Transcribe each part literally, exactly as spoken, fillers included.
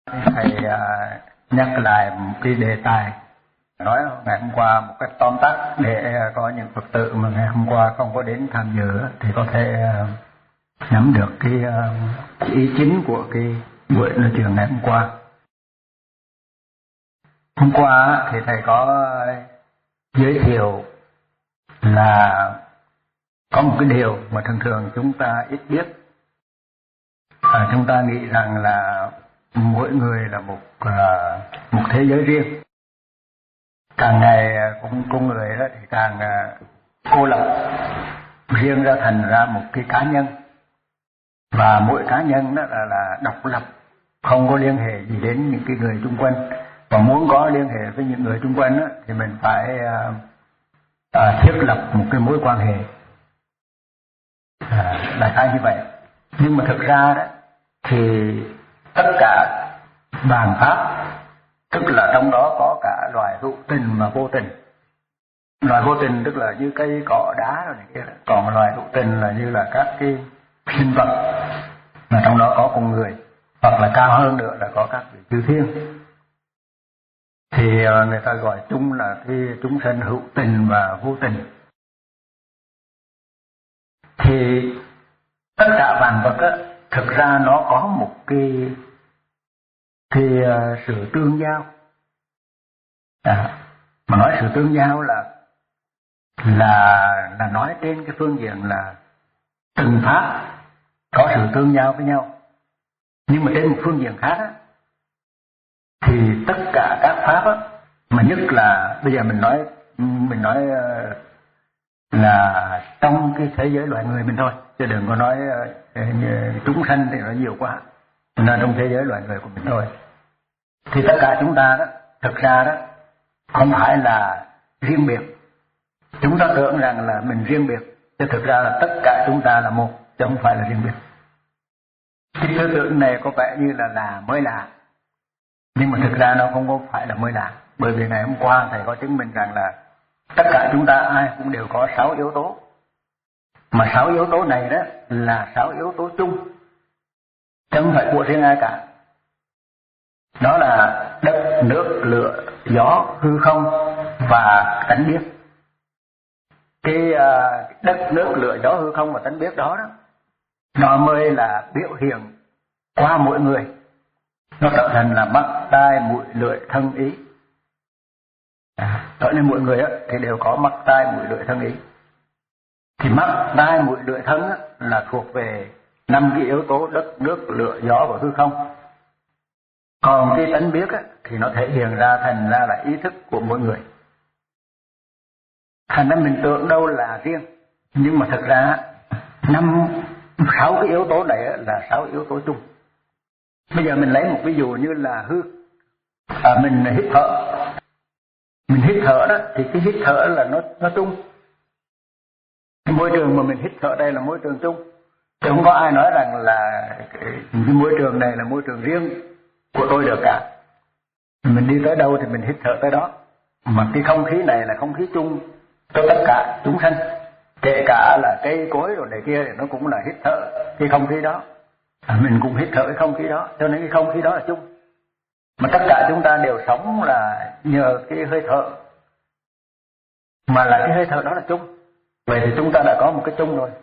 Thầy uh, nhắc lại một cái đề tài nói ngày hôm qua một cách tóm tắt để có những Phật tử mà ngày hôm qua không có đến tham dự thì có thể uh, nắm được cái, uh, cái ý chính của cái buổi nói chuyện ngày hôm qua. Hôm qua thì thầy có giới thiệu là có một cái điều mà thường thường chúng ta ít biết. À, chúng ta nghĩ rằng là mỗi người là một uh, một thế giới riêng. Càng ngày con con người đó thì càng uh, cô lập, riêng ra thành ra một cái cá nhân, và mỗi cá nhân đó là, là độc lập, không có liên hệ gì đến những cái người xung quanh. Và muốn có liên hệ với những người xung quanh đó, thì mình phải uh, uh, thiết lập một cái mối quan hệ, uh, đại khái như vậy. Nhưng mà thực ra đó thì tất cả bàn pháp, tức là trong đó có cả loài hữu tình và vô tình. Loài vô tình tức là như cây cỏ đá rồi này kia, còn loài hữu tình là như là các cái sinh vật mà trong đó có con người, hoặc là cao hơn nữa là có các vị chư thiên. Thì người ta gọi chung là cái chúng sanh hữu tình và vô tình. Thì tất cả vạn vật á, thực ra nó có một cái cái uh, sự tương giao. À, mà nói sự tương giao là là là nói trên cái phương diện là từng pháp có sự tương giao với nhau. Nhưng mà trên một phương diện khác á, thì tất cả các pháp á, mà nhất là bây giờ mình nói mình nói uh, là trong cái thế giới loài người mình thôi, chứ đừng có nói uh, chúng sanh thì nó nhiều quá, nên trong thế giới loài người của mình thôi. Thì tất cả chúng ta đó, thực ra đó không phải là riêng biệt. Chúng ta tưởng rằng là mình riêng biệt, chứ thực ra là tất cả chúng ta là một, chứ không phải là riêng biệt. Cái tư tưởng này có vẻ như là là mới lạ, nhưng mà thực ra nó không có phải là mới lạ. Bởi vì ngày hôm qua thầy có chứng minh rằng là tất cả chúng ta ai cũng đều có sáu yếu tố. Mà sáu yếu tố này đó là sáu yếu tố chung, chứ không phải của riêng ai cả. Đó là đất, nước, lửa, gió, hư không và tánh biết. Cái uh, đất, nước, lửa, gió, hư không và tánh biết đó, đó nó mới là biểu hiện qua mỗi người. Nó trở thành là mắt, tai, mũi, lưỡi, thân, ý. À, cho nên mỗi người á, thì đều có mắt, tai, mũi, lưỡi, thân, ý. Thì mắt, tai, mũi, lưỡi, thân á, là thuộc về năm cái yếu tố đất, nước, lửa, gió và hư không. Còn cái tánh biết á, thì nó thể hiện ra thành ra là ý thức của mỗi người. Thành ra mình tưởng đâu là riêng, nhưng mà thực ra năm sáu cái yếu tố này là sáu yếu tố chung. Bây giờ mình lấy một ví dụ như là hư, à, mình hít thở, mình hít thở đó thì cái hít thở là nó nó chung. Cái môi trường mà mình hít thở đây là môi trường chung, chứ không có ai nói rằng là cái, cái môi trường này là môi trường riêng của tôi được cả. Mình đi tới đâu thì mình hít thở tới đó. Mà cái không khí này là không khí chung cho tất cả chúng sanh, kể cả là cây cối rồi này kia thì nó cũng là hít thở cái không khí đó. À, mình cũng hít thở cái không khí đó, cho nên cái không khí đó là chung. Mà tất cả chúng ta đều sống là nhờ cái hơi thở, mà là cái hơi thở đó là chung. Vậy thì chúng ta đã có một cái chung rồi.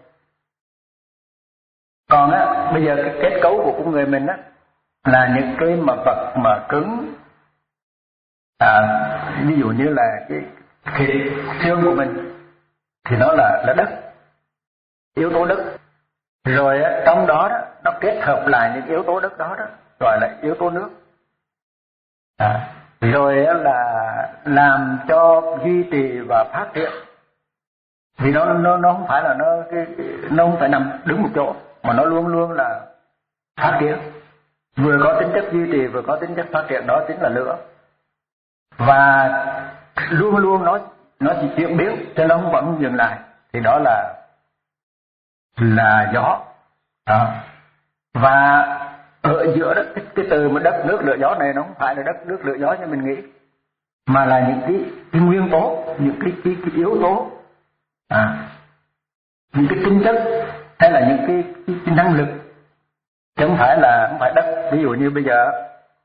Còn á, bây giờ cái kết cấu của con người mình á là những cái mà vật mà cứng, à, ví dụ như là cái thịt xương của mình thì nó là là đất, yếu tố đất. Rồi á, trong đó, đó nó kết hợp lại những yếu tố đất đó đó gọi là yếu tố nước. À, rồi á, là làm cho duy trì và phát triển. Vì nó nó nó không phải là nó cái nó không phải nằm đứng một chỗ, mà nó luôn luôn là phát triển. Vừa có tính chất duy trì vừa có tính chất phát triển, đó chính là lửa. Và luôn luôn nó nó chỉ chuyển biến, cho nó không vẫn dừng lại, thì đó là là gió. Đó. Và ở giữa đó, cái, cái từ mà đất nước lửa gió này nó không phải là đất nước lửa gió như mình nghĩ, mà là những cái, cái nguyên tố, những cái, cái, cái yếu tố, à, những cái tính chất hay là những cái, cái, cái năng lực, chứ không phải là không phải đất. Ví dụ như bây giờ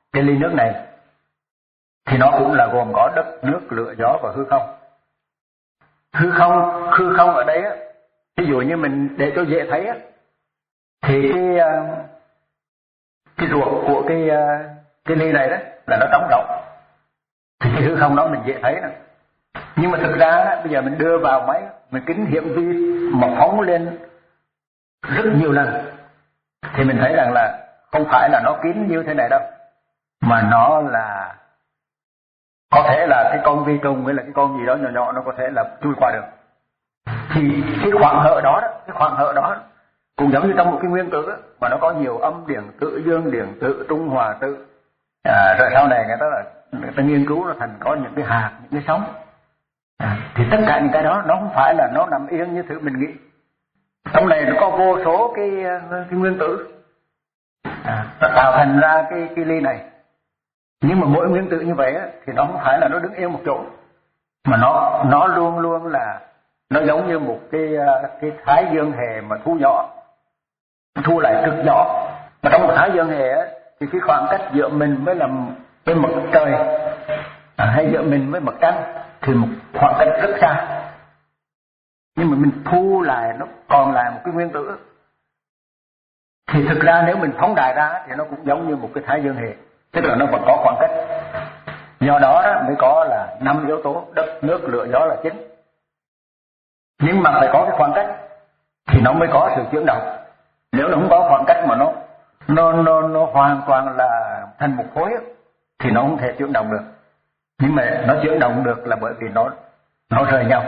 cái ly nước này thì nó cũng là gồm có đất, nước, lửa, gió và hư không. Hư không, hư không ở đây á, ví dụ như mình để cho dễ thấy á, thì cái cái ruột của cái cái ly này đó là nó trống rỗng, thì cái hư không đó mình dễ thấy đó. Nhưng mà thực ra đó, bây giờ mình đưa vào máy, mình kính hiển vi mà phóng lên rất nhiều lần, thì mình thấy rằng là không phải là nó kín như thế này đâu, mà nó là có thể là cái con vi trùng hay là cái con gì đó nhỏ nhỏ nó có thể là chui qua được. Thì cái khoảng hở đó, đó cái khoảng hở đó cũng giống như trong một cái nguyên tử đó, mà nó có nhiều âm điện tử, dương điện tử, trung hòa tử. À, rồi sau này người ta là người ta nghiên cứu nó thành có những cái hạt, những cái sóng. À, thì tất cả những cái đó nó không phải là nó nằm yên như thứ mình nghĩ. Trong này nó có vô số cái cái nguyên tử, à, nó tạo thành ra cái cái ly này. Nhưng mà mỗi nguyên tử như vậy á, thì nó không phải là nó đứng yên một chỗ, mà nó nó luôn luôn là nó giống như một cái cái thái dương hệ mà thu nhỏ, thu lại cực nhỏ. Mà trong một thái dương hệ á, thì cái khoảng cách giữa mình với làm với mặt trời, à, hay giữa mình với mặt trăng thì một khoảng cách rất xa. Nhưng mà mình thu lại nó còn lại một cái nguyên tử, thì thực ra nếu mình phóng đại ra thì nó cũng giống như một cái thái dương hệ, tức là nó vẫn có khoảng cách. Do đó, đó mới có là năm yếu tố đất, nước, lửa, gió là chính. Nhưng mà phải có cái khoảng cách thì nó mới có sự chuyển động. Nếu nó không có khoảng cách mà nó nó nó nó hoàn toàn là thành một khối thì nó không thể chuyển động được. Nhưng mà nó chuyển động được là bởi vì nó nó rời nhau.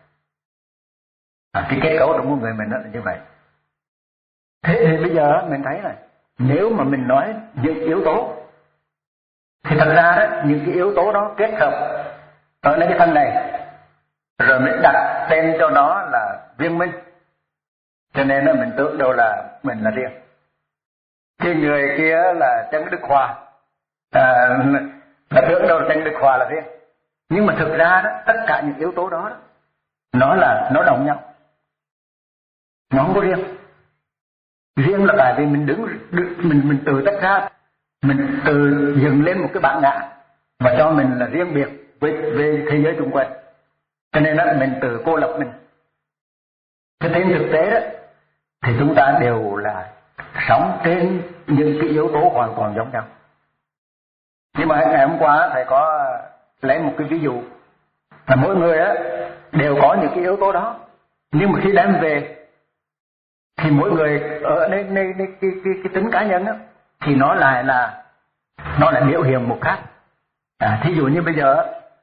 À, cái kết cấu của con người mình đó là như vậy. Thế thì bây giờ mình thấy là nếu mà mình nói những yếu tố thì thật ra đó, những cái yếu tố đó kết hợp ở nơi cái thân này, rồi mình đặt tên cho nó là riêng minh, cho nên là mình tưởng đâu là mình là riêng. Cái người kia là Trần Đức Hòa, à, là tưởng đâu là Trần Đức Hòa là riêng. Nhưng mà thực ra đó, tất cả những yếu tố đó, đó nó là nó đồng nhau, nó không có riêng. Riêng là tại vì mình đứng, mình mình tự tách ra, mình tự dựng lên một cái bản ngã và cho mình là riêng biệt với, với thế giới xung quanh. Cho nên là mình tự cô lập mình. Thế trên thực tế đó thì chúng ta đều là sống trên những cái yếu tố hoàn toàn giống nhau. Nhưng mà ngày hôm qua thầy có lấy một cái ví dụ là mỗi người á đều có những cái yếu tố đó, nhưng mà khi đem về thì mỗi người ở đây, đây, đây cái, cái, cái tính cá nhân á thì nó lại là nó lại biểu hiện một khác. À, thí dụ như bây giờ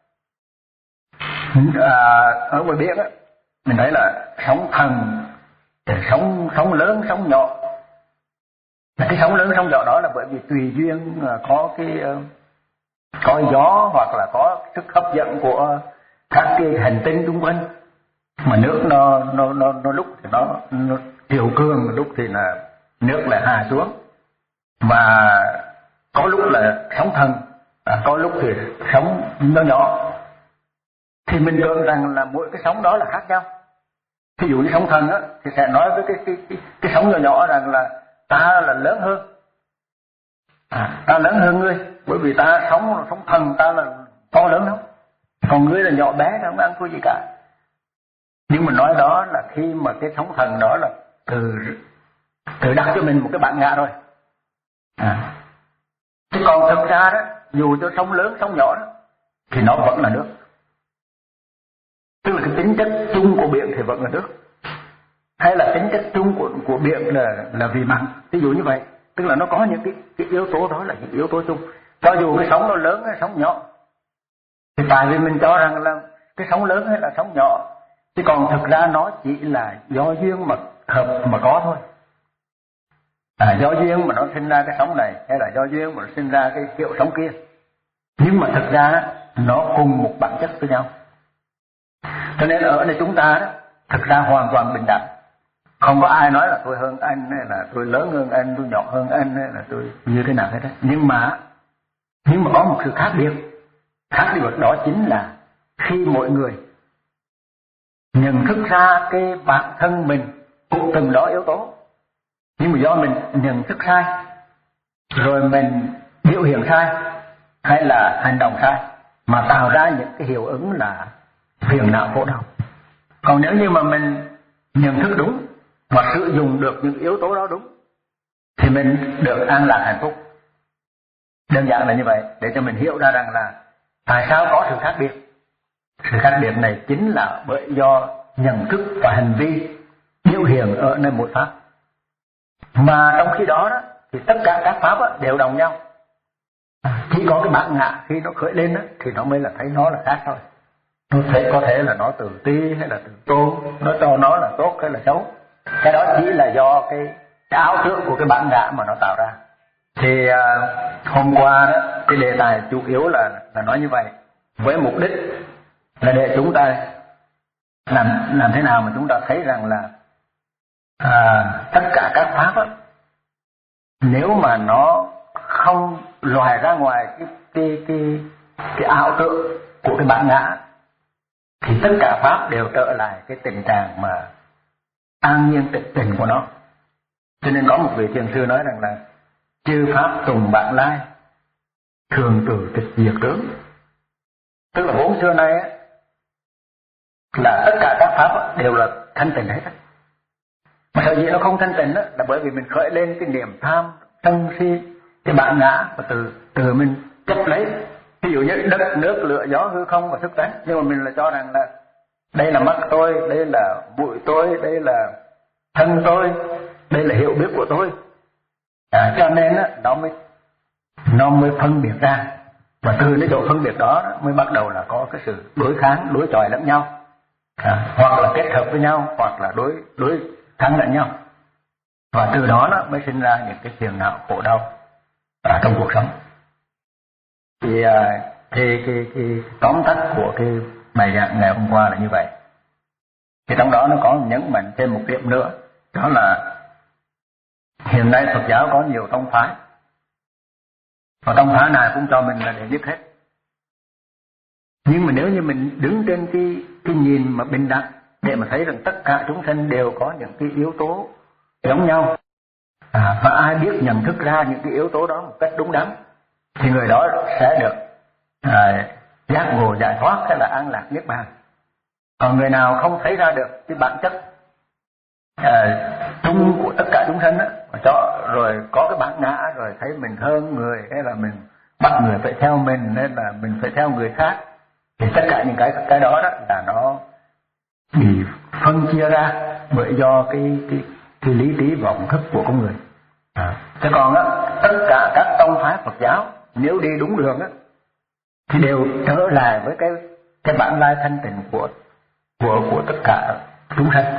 à, ở ngoài biển á, mình thấy là sóng thần, sóng sóng lớn, sóng nhỏ. Cái sóng lớn, sóng nhỏ đó là bởi vì tùy duyên có cái có gió hoặc là có sức hấp dẫn của các cái hành tinh xung quanh, mà nước nó nó nó nó lúc thì nó, nó triều cường, lúc thì là nước lại hạ xuống, và có lúc là sóng thần, à, có lúc thì sóng nhỏ nhỏ. Thì mình tưởng rằng là mỗi cái sóng đó là khác nhau. Ví dụ như sóng thần á thì sẽ nói với cái cái cái, cái sóng nhỏ nhỏ rằng là ta là lớn hơn, à, ta lớn hơn ngươi, bởi vì ta sống sóng thần, ta là to lớn lắm, còn ngươi là nhỏ bé, không ăn thua gì cả. Nhưng mà nói đó là khi mà cái sóng thần đó là từ từ đặt cho mình một cái bản ngã rồi. À, chứ còn thực ra đó, dù cho sóng lớn sóng nhỏ đó thì nó vẫn là nước. Tức là cái tính chất chung của biển thì vẫn là nước, hay là tính chất chung của của biển là là vì mặn, ví dụ như vậy. Tức là nó có những cái cái yếu tố đó là những yếu tố chung, cho dù cái sóng nó lớn hay sóng nhỏ. Thì tại vì mình cho rằng là cái sóng lớn hay là sóng nhỏ, chứ còn thực ra nó chỉ là do duyên mà hợp mà có thôi. À, do duyên mà nó sinh ra cái sóng này, hay là do duyên mà nó sinh ra cái kiểu sóng kia. Nhưng mà thực ra nó cùng một bản chất với nhau. Cho nên ở đây chúng ta đó, thực ra hoàn toàn bình đẳng. Không có ai nói là tôi hơn anh, hay là tôi lớn hơn anh, tôi nhỏ hơn anh, hay là tôi như thế nào hết đó. Nhưng mà nhưng mà có một sự khác biệt. Khác biệt đó chính là khi mỗi người nhận thức ra cái bản thân mình cũng từng đó yếu tố, nhưng mà do mình nhận thức sai, rồi mình biểu hiện sai hay là hành động sai mà tạo ra những cái hiệu ứng là phiền não khổ đau. Còn nếu như mà mình nhận thức đúng và sử dụng được những yếu tố đó đúng thì mình được an lạc hạnh phúc. Đơn giản là như vậy, để cho mình hiểu ra rằng là tại sao có sự khác biệt. Sự khác biệt này chính là bởi do nhận thức và hành vi biểu hiện ở nơi mỗi pháp. Mà trong khi đó, đó thì tất cả các pháp đó, đều đồng nhau. Chỉ có cái bản ngã khi nó khởi lên đó, thì nó mới là thấy nó là khác thôi. Nó thấy có thể là nó tự ti hay là tự tôn, nó cho nó là tốt hay là xấu. Cái đó chỉ là do cái, cái ảo tưởng của cái bản ngã mà nó tạo ra. Thì à, hôm qua đó cái đề tài chủ yếu là là nói như vậy, với mục đích là để chúng ta làm làm thế nào mà chúng ta thấy rằng là à, tất cả các pháp đó, nếu mà nó không lòi ra ngoài cái cái cái cái ảo tưởng của cái bản ngã thì tất cả pháp đều trở lại cái tình trạng mà an nhiên tịch tình của nó. Cho nên có một vị thiền sư nói rằng là chư pháp tùng bản lai, thường tử tịch diệt tướng. Tức là vốn xưa nay á, là tất cả các pháp đều là thanh tịnh hết. Mà sở dĩ nó không thanh tịnh á, là bởi vì mình khởi lên cái niềm tham, sân si, cái bản ngã và từ từ mình chấp lấy. Ví dụ như đất, nước, lửa, gió, hư không và thức tánh, nhưng mà mình là cho rằng là đây là mắt tôi, đây là bụi tôi, đây là thân tôi, đây là hiểu biết của tôi. À, cho nên á, nó mới nó mới phân biệt ra, và từ cái chỗ phân biệt đó, đó mới bắt đầu là có cái sự đối kháng, đối chọi lẫn nhau, à, hoặc là kết hợp với nhau, hoặc là đối đối kháng lẫn nhau, và từ đó nó mới sinh ra những cái phiền não khổ đau à, trong cuộc sống. Thì à, thì cái, cái tóm tắt của cái bài giảng ngày hôm qua là như vậy. Thì trong đó nó có nhấn mạnh thêm một điểm nữa, đó là hiện nay Phật giáo có nhiều tông phái, và tông phái nào cũng cho mình là đệ nhất hết. Nhưng mà nếu như mình đứng trên cái cái nhìn mà bình đẳng để mà thấy rằng tất cả chúng sanh đều có những cái yếu tố giống nhau, à, và ai biết nhận thức ra những cái yếu tố đó một cách đúng đắn thì người đó sẽ được à, giác ngộ giải thoát hay là an lạc niết bàn. Còn người nào không thấy ra được cái bản chất à, chung của tất cả chúng sanh á, cho rồi có cái bản ngã, rồi thấy mình hơn người, hay là mình bắt người phải theo mình, nên là mình phải theo người khác, thì tất cả những cái cái đó, đó là nó bị phân chia ra bởi do cái cái, cái lý trí vọng thức của con người. À, thế còn á, tất cả các tông phái Phật giáo nếu đi đúng đường á thì đều trở lại với cái cái bản lai thanh tịnh của của của tất cả chúng sanh.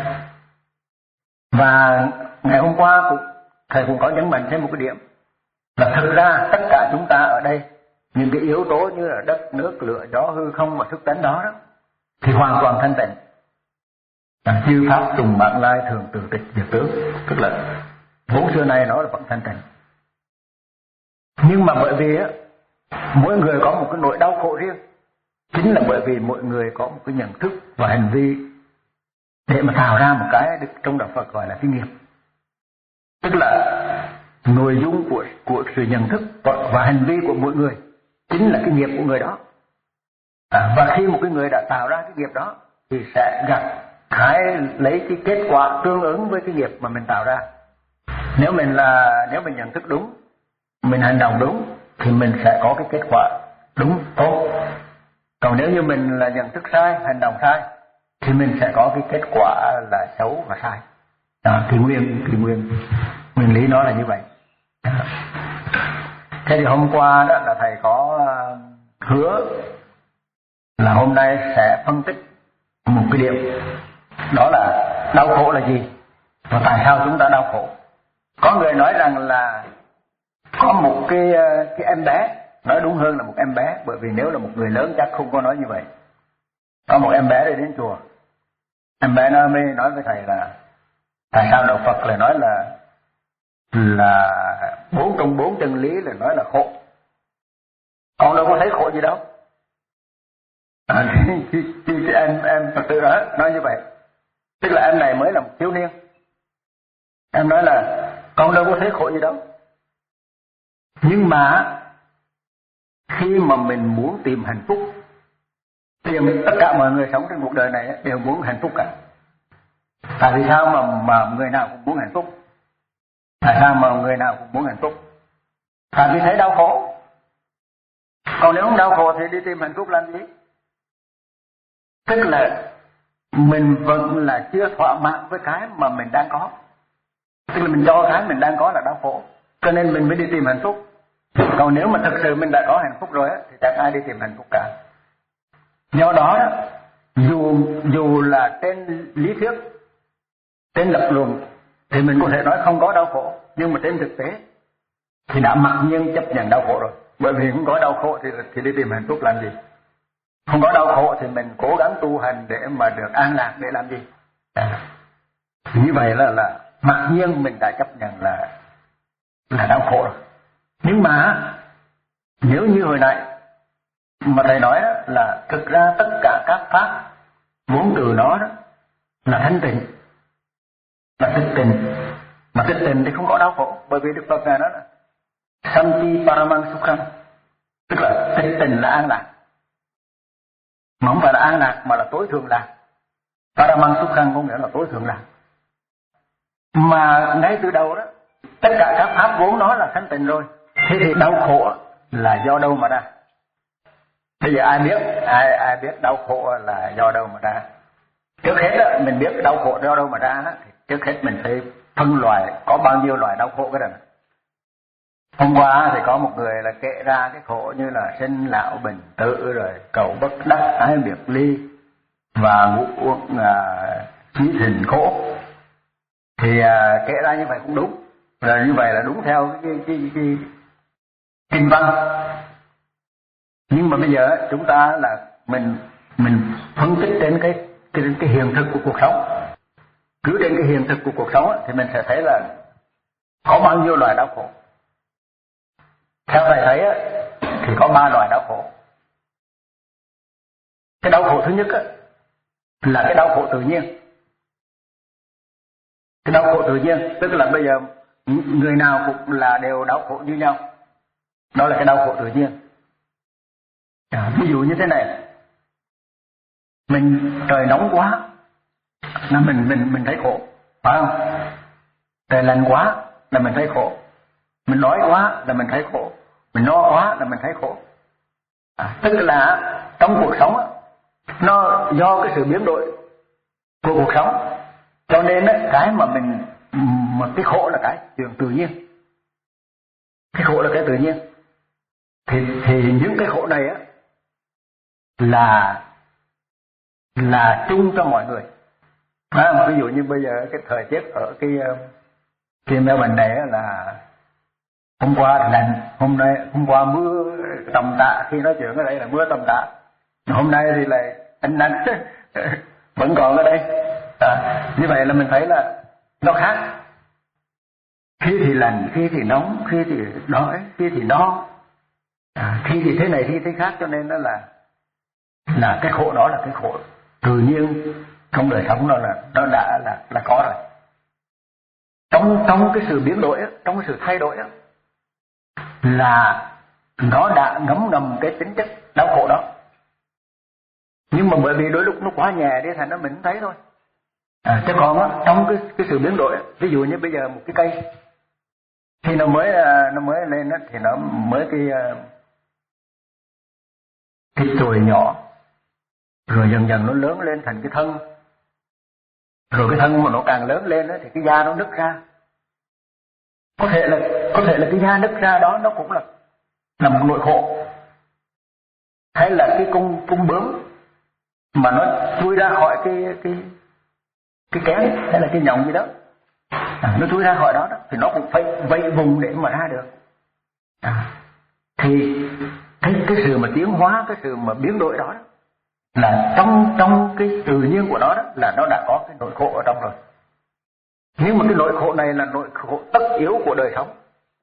Và ngày hôm qua cũng, thầy cũng có nhấn mạnh thêm một cái điểm là thực ra tất cả chúng ta ở đây, những cái yếu tố như là đất, nước, lửa, gió, hư không và thức tánh đó, đó thì hoàn toàn thanh tịnh. Chư pháp tùng bản lai, thường từ tịch diệt tướng, tức là vốn xưa nay nó là vẫn thanh tịnh. Nhưng mà bởi vì á, mỗi người có một cái nỗi đau khổ riêng, chính là bởi vì mỗi người có một cái nhận thức và hành vi để mà tạo ra một cái trong đạo Phật gọi là cái nghiệp. Tức là nội dung của của sự nhận thức và, và hành vi của mỗi người chính là cái nghiệp của người đó. À, và khi một cái người đã tạo ra cái nghiệp đó thì sẽ gặp hãy lấy cái kết quả tương ứng với cái nghiệp mà mình tạo ra. Nếu mình là nếu mình nhận thức đúng, mình hành động đúng thì mình sẽ có cái kết quả đúng tốt. Còn nếu như mình là nhận thức sai, hành động sai thì mình sẽ có cái kết quả là xấu và sai. Đó, thì nguyên thì nguyên nguyên lý nó là như vậy. Thế thì hôm qua đó là thầy có hứa là hôm nay sẽ phân tích một cái điểm, đó là đau khổ là gì và tại sao chúng ta đau khổ. Có người nói rằng là có một cái cái em bé, nói đúng hơn là một em bé, bởi vì nếu là một người lớn chắc không có nói như vậy. Có một em bé đi đến chùa, em bé nó mới nói với thầy là tại sao đạo Phật lại nói là là bốn trong bốn chân lý là nói là khổ, con đâu có thấy khổ gì đâu. À, thì, thì, thì em em Phật tử đó nói như vậy, tức là em này mới là một thiếu niên, em nói là con đâu có thấy khổ gì đâu. Nhưng mà khi mà mình muốn tìm hạnh phúc, tìm tất cả mọi người sống trên cuộc đời này đều muốn hạnh phúc cả. Tại vì sao mà mà người nào cũng muốn hạnh phúc? Tại sao mà người nào cũng muốn hạnh phúc? Tại vì thấy đau khổ. Còn nếu không đau khổ thì đi tìm hạnh phúc làm gì? Tức là mình vẫn là chưa thỏa mãn với cái mà mình đang có. Tức là mình cho cái mình đang có là đau khổ, cho nên mình mới đi tìm hạnh phúc. Còn nếu mà thực sự mình đã có hạnh phúc rồi á, thì chẳng ai đi tìm hạnh phúc cả. Do đó, đó dù dù là trên lý thuyết, trên lập luận thì mình có thể nói không có đau khổ, nhưng mà trên thực tế thì đã mặc nhiên chấp nhận đau khổ rồi. Bởi vì không có đau khổ thì thì đi tìm hạnh phúc làm gì? Không có đau khổ thì mình cố gắng tu hành để mà được an lạc để làm gì? À, như vậy là là mặc nhiên mình đã chấp nhận là là đau khổ rồi. Nhưng mà nếu như hồi nãy mà thầy nói đó, là thực ra tất cả các pháp vốn từ nó đó là thanh tịnh, là tích tịnh. Mà tích tịnh thì không có đau khổ, bởi vì Đức Phật ngài nói là Santi Paramang Sukham, tức là tích tịnh là an lạc. Mà không phải là an lạc mà là tối thượng lạc. Paramang Sukham có nghĩa là tối thượng lạc. Mà ngay từ đầu đó, tất cả các pháp vốn nó là thanh tịnh rồi. Thế thì đau khổ là do đâu mà ra? Bây giờ ai biết ai ai biết đau khổ là do đâu mà ra? Trước hết đó, mình biết đau khổ do đâu mà ra đó, thì trước hết mình phải phân loại có bao nhiêu loại đau khổ cái đó. Hôm qua thì có một người là kể ra cái khổ như là sinh lão bệnh tử, rồi cầu bất đắc ái biệt ly và ngũ uẩn chí thìn khổ. Thì à, kể ra như vậy cũng đúng, rồi như vậy là đúng theo cái cái cái, cái kinh văn. Nhưng mà bây giờ chúng ta là mình mình phân tích trên cái cái, cái hiện thực của cuộc sống. Cứ trên cái hiện thực của cuộc sống thì mình sẽ thấy là có bao nhiêu loại đau khổ. Theo thầy thấy thì có ba loại đau khổ. Cái đau khổ thứ nhất là cái đau khổ tự nhiên. Cái đau khổ tự nhiên tức là bây giờ người nào cũng là đều đau khổ như nhau. Đó là cái đau khổ tự nhiên. À, ví dụ như thế này, mình trời nóng quá là mình mình mình thấy khổ, phải không? Trời lạnh quá là mình thấy khổ, mình đói quá là mình thấy khổ, mình no quá là mình thấy khổ. À, tức là trong cuộc sống á, nó do cái sự biến đổi của cuộc sống, cho nên á, cái mà mình mà cái khổ là cái chuyện tự nhiên. Cái khổ là cái tự nhiên. Thì thì những cái khổ này á là là chung cho mọi người. À, ví dụ như bây giờ cái thời tiết ở cái cái Melbourne này là hôm qua thì lạnh, hôm nay hôm qua mưa tầm tã, khi nói chuyện ở đây là mưa tầm tã, hôm nay thì lại ánh nắng vẫn còn ở đây. À, như vậy là mình thấy là nó khác. Khi thì lạnh, khi thì nóng, khi thì đói, khi thì no, à, khi thì thế này, khi thế khác, cho nên đó là là cái khổ đó là cái khổ tự nhiên trong đời sống, đó là nó đã là là có rồi. Trong trong cái sự biến đổi, trong cái sự thay đổi là nó đã ngấm ngầm cái tính chất đau khổ đó. Nhưng mà bởi vì đôi lúc nó quá nhẹ đi thành nó mình thấy thôi. À, chứ còn á, trong cái cái sự biến đổi, ví dụ như bây giờ một cái cây khi nó mới nó mới lên á, thì nó mới cái cái chồi nhỏ, rồi dần dần nó lớn lên thành cái thân, rồi cái thân mà nó càng lớn lên á, thì cái da nó nứt ra. Có thể là có thể là cái da nứt ra đó nó cũng là là một nỗi khổ, hay là cái con con bướm mà nó chui ra khỏi cái cái cái kén hay là cái nhộng gì đó, à, nó chui ra khỏi đó, đó thì nó cũng phải vây vùng để mà ra được. À, thì cái cái sự mà tiến hóa, cái sự mà biến đổi đó, đó là trong trong cái tự nhiên của nó đó là nó đã có cái nỗi khổ ở trong rồi. Nhưng mà cái nỗi khổ này là nỗi khổ tất yếu của đời sống.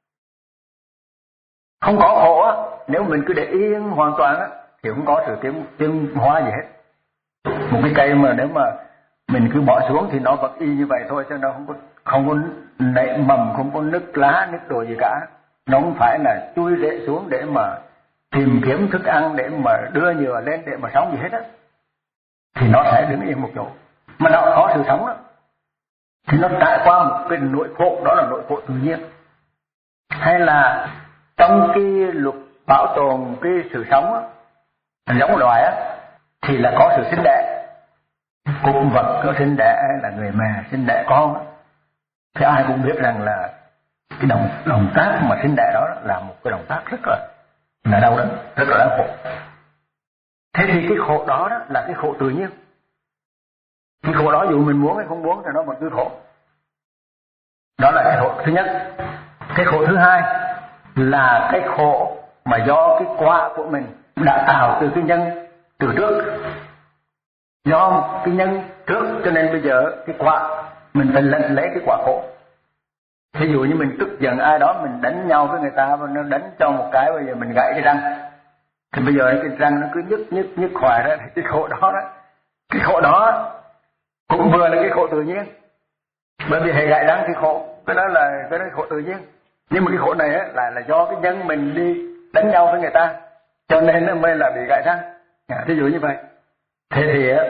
Không có khổ á, nếu mình cứ để yên hoàn toàn á, thì không có sự tiến tiến hóa gì hết. Một cái cây mà nếu mà mình cứ bỏ xuống thì nó vẫn y như vậy thôi, chứ nó không có không có nảy mầm, không có nứt lá, nứt đồ gì cả. Nó không phải là chui rễ xuống để mà tìm kiếm thức ăn để mà đưa nhựa lên để mà sống gì hết á, thì nó sẽ đứng yên một chỗ. Mà nó có sự sống đó, thì nó trải qua một cái nỗi khổ, đó là nỗi khổ tự nhiên. Hay là trong cái luật bảo tồn cái sự sống á, giống loài á, thì là có sự sinh đẻ. Cung vật có sinh đẻ, hay là người mẹ sinh đẻ con á, thì ai cũng biết rằng là cái động động tác mà sinh đẻ đó là một cái động tác rất là là đau đớn, rất là đau khổ. Thế thì cái khổ đó, đó là cái khổ tự nhiên. Cái khổ đó dù mình muốn hay không muốn thì nó vẫn cứ khổ. Đó là cái khổ thứ nhất. Cái khổ thứ hai là cái khổ mà do cái quả của mình đã tạo từ cái nhân từ trước. Do cái nhân trước cho nên bây giờ cái quả mình phải lãnh lấy cái quả khổ. Ví dụ như mình tức giận ai đó, mình đánh nhau với người ta và nó đánh cho một cái, bây giờ mình gãy cái răng, thì bây giờ cái răng nó cứ nhức nhức nhức hoài đó, cái khổ đó đó, cái khổ đó cũng vừa là cái khổ tự nhiên. Bởi vì hệ gãy răng thì khổ, cái đó là cái đó là khổ tự nhiên. Nhưng mà cái khổ này á là là do cái nhân mình đi đánh nhau với người ta, cho nên nó mới là bị gãy răng. À, ví dụ như vậy. Thế thì á,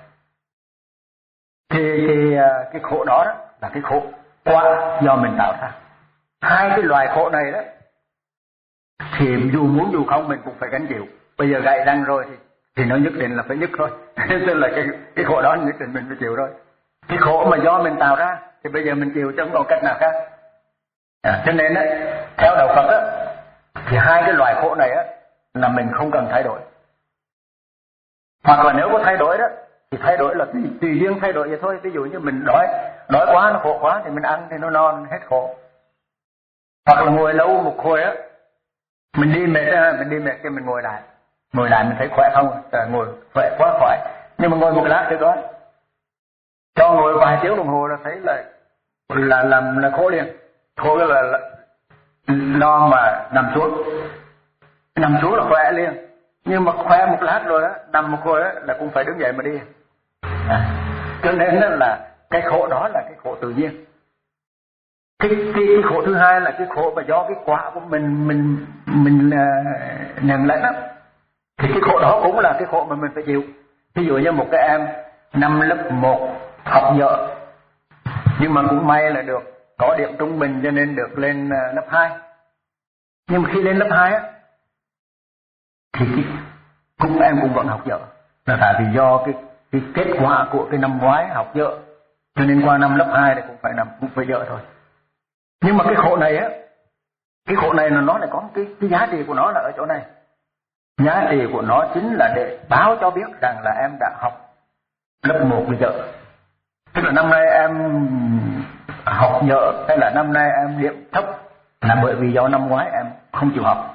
thì cái cái khổ đó, đó là cái khổ quả do mình tạo ra. Hai cái loài khổ này đó thì dù muốn dù không mình cũng phải gánh chịu. Bây giờ gãy răng rồi thì thì nó nhất định là phải nhức thôi. Tức là cái cái khổ đó nhất định mình phải chịu thôi. Cái khổ mà do mình tạo ra thì bây giờ mình chịu chứ không còn cách nào khác. À, cho nên á, theo đạo Phật á, thì hai cái loài khổ này á là mình không cần thay đổi. Hoặc là nếu có thay đổi đó thì thay đổi là tùy, tùy duyên thay đổi vậy thôi. Ví dụ như mình đói đói quá, nó khổ quá thì mình ăn thì nó no hết khổ. Hoặc là ngồi lâu một hồi á, mình đi mệt á, mình đi mệt thì mình ngồi lại, ngồi lại mình thấy khỏe không? À, ngồi khỏe quá khỏe. Nhưng mà ngồi một lát thì đó, cho ngồi vài tiếng đồng hồ là thấy là là làm là khổ liền. Khổ là, là lo mà nằm xuống, nằm xuống là khỏe liền. Nhưng mà khỏe một lát rồi á, nằm một hồi á là cũng phải đứng dậy mà đi. À, cho nên là cái khổ đó là cái khổ tự nhiên. Cái, cái, cái khổ thứ hai là cái khổ mà do cái quả của mình mình mình uh, nhận lấy đó. Thì cái khổ đó cũng là cái khổ mà mình phải chịu. Ví dụ như một cái em năm lớp một học dở, nhưng mà cũng may là được có điểm trung bình cho nên được lên uh, lớp hai. Nhưng mà khi lên lớp hai á thì cái, cũng em cũng vẫn học dở, là tại vì do cái cái kết quả của cái năm ngoái học dở cho nên qua năm lớp hai thì cũng phải nằm cũng phải dở thôi. Nhưng mà cái khổ này á, cái khổ này là nó lại có cái cái giá trị của nó là ở chỗ này. Giá trị của nó chính là để báo cho biết rằng là em đã học lớp một bây giờ. Tức là năm nay em học dở hay là năm nay em điểm thấp là bởi vì do năm ngoái em không chịu học.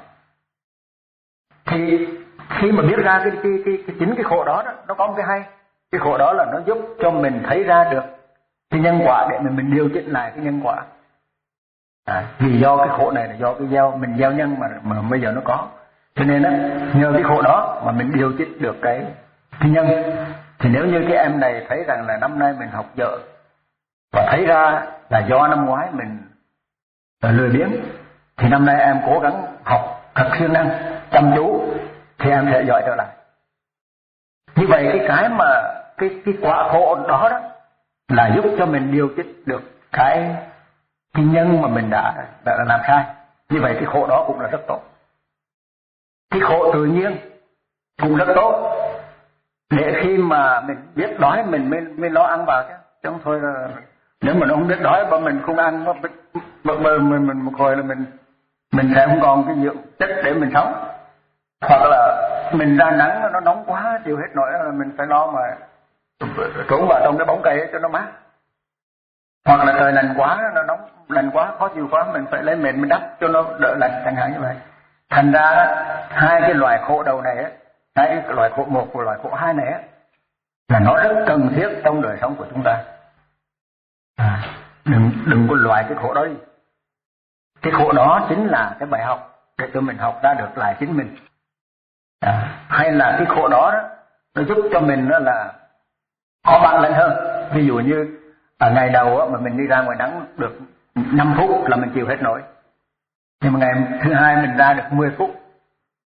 Thì khi mà biết ra cái, cái, cái, cái chính cái khổ đó, đó nó có một cái hay. Cái khổ đó là nó giúp cho mình thấy ra được cái nhân quả để mình, mình điều chỉnh lại cái nhân quả. À, vì do cái khổ này là do cái gieo mình gieo nhân mà mà bây giờ nó có, cho nên á nhờ cái khổ đó mà mình điều chỉnh được cái cái nhân. Thì nếu như cái em này thấy rằng là năm nay mình học dở và thấy ra là do năm ngoái mình lười biếng, thì năm nay em cố gắng học thật siêng năng chăm chú thì em sẽ giỏi trở lại. Như vậy cái cái mà cái cái quả khổ đó đó là giúp cho mình điều chỉnh được cái cái nhân mà mình đã, đã làm sai. Như vậy cái khổ đó cũng là rất tốt. Cái khổ tự nhiên cũng rất tốt, để khi mà mình biết đói mình mới mới lo ăn vào chứ. Chứ không thôi là nếu mà nó không biết đói mà mình không ăn, mà mình mình mình một hồi là mình mình sẽ không còn cái dưỡng chất để mình sống. Hoặc là mình ra nắng nó nóng quá chịu hết nổi là mình phải lo mà trốn vào trong cái bóng cây cho nó mát. Hoặc là trời lạnh quá, nó nóng lạnh quá khó chịu quá, mình phải lấy mền mình đắp cho nó đỡ lạnh chẳng hạn như vậy. Thành ra hai cái loài khổ đầu này á, hai cái loài khổ một và loài khổ hai này á, là nó rất cần thiết trong đời sống của chúng ta. À, đừng đừng có loại cái khổ đó đi. Cái khổ đó chính là cái bài học để cho mình học ra được lại chính mình. À, hay là cái khổ đó, đó nó giúp cho mình đó là có bản lĩnh hơn. Ví dụ như ở ngày đầu á, mà mình đi ra ngoài nắng được năm phút là mình chịu hết nổi. Nhưng mà ngày thứ hai mình ra được mười phút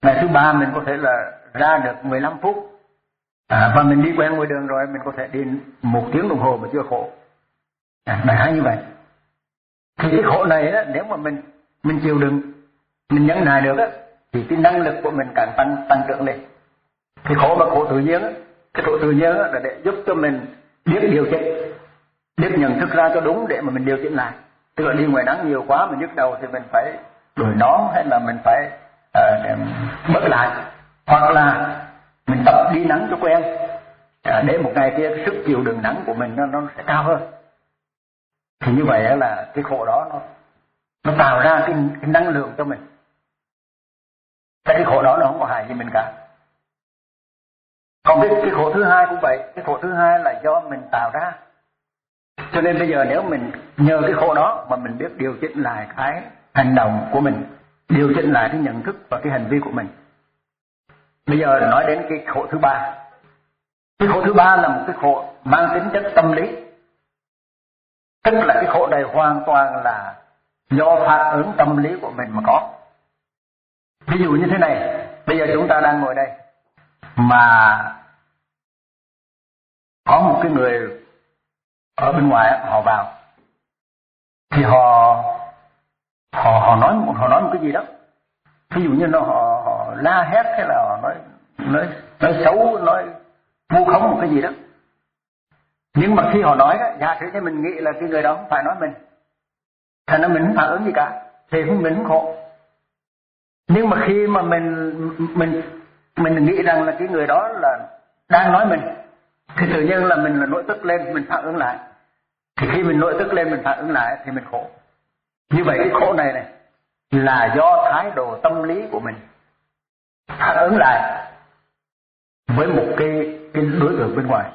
Ngày thứ ba mình có thể là ra được mười lăm phút, à, và mình đi quen ngoài đường rồi mình có thể đi một tiếng đồng hồ mà chưa khổ. À, đại khái như vậy. Thì cái khổ này á, nếu mà mình mình chịu đựng, mình nhẫn nại được á, thì cái năng lực của mình càng tăng tăng trưởng lên. Cái khổ mà khổ tự nhiên á, cái khổ tự nhiên á là để giúp cho mình biết điều chỉnh, biết nhận thức ra cho đúng để mà mình điều chỉnh lại. Tức là đi ngoài nắng nhiều quá mình nhức đầu thì mình phải đổi nón, hay là mình phải uh, bớt lại, hoặc là mình tập đi nắng cho quen, uh, để một ngày kia sức chịu đựng nắng của mình nó, nó sẽ cao hơn. Thì như vậy là cái khổ đó nó nó tạo ra cái, cái năng lượng cho mình. Cái khổ đó nó không có hại gì mình cả. Còn cái, cái khổ thứ hai cũng vậy. Cái khổ thứ hai là do mình tạo ra. Cho nên bây giờ nếu mình nhờ cái khổ đó mà mình biết điều chỉnh lại cái hành động của mình, điều chỉnh lại cái nhận thức và cái hành vi của mình. Bây giờ nói đến cái khổ thứ ba. Cái khổ thứ ba là một cái khổ mang tính chất tâm lý. Tức là cái khổ này hoàn toàn là do phản ứng tâm lý của mình mà có. Ví dụ như thế này, bây giờ chúng ta đang ngồi đây mà có một cái người ở bên ngoài họ vào, thì họ họ họ nói họ nói một cái gì đó, ví dụ như nó họ, họ la hét, hay là họ nói nói nói xấu, nói vu khống một cái gì đó. Nhưng mà khi họ nói đó, giả sử như mình nghĩ là cái người đó không phải nói mình, thành ra mình không phản ứng gì cả, thì mình không khổ. Nhưng mà khi mà mình mình mình nghĩ rằng là cái người đó là đang nói mình, thì tự nhiên là mình là nổi tức lên, mình phản ứng lại. Thì khi mình nổi tức lên, mình phản ứng lại thì mình khổ. Như vậy cái khổ này này là do thái độ tâm lý của mình phản ứng lại với một cái, cái đối tượng bên ngoài.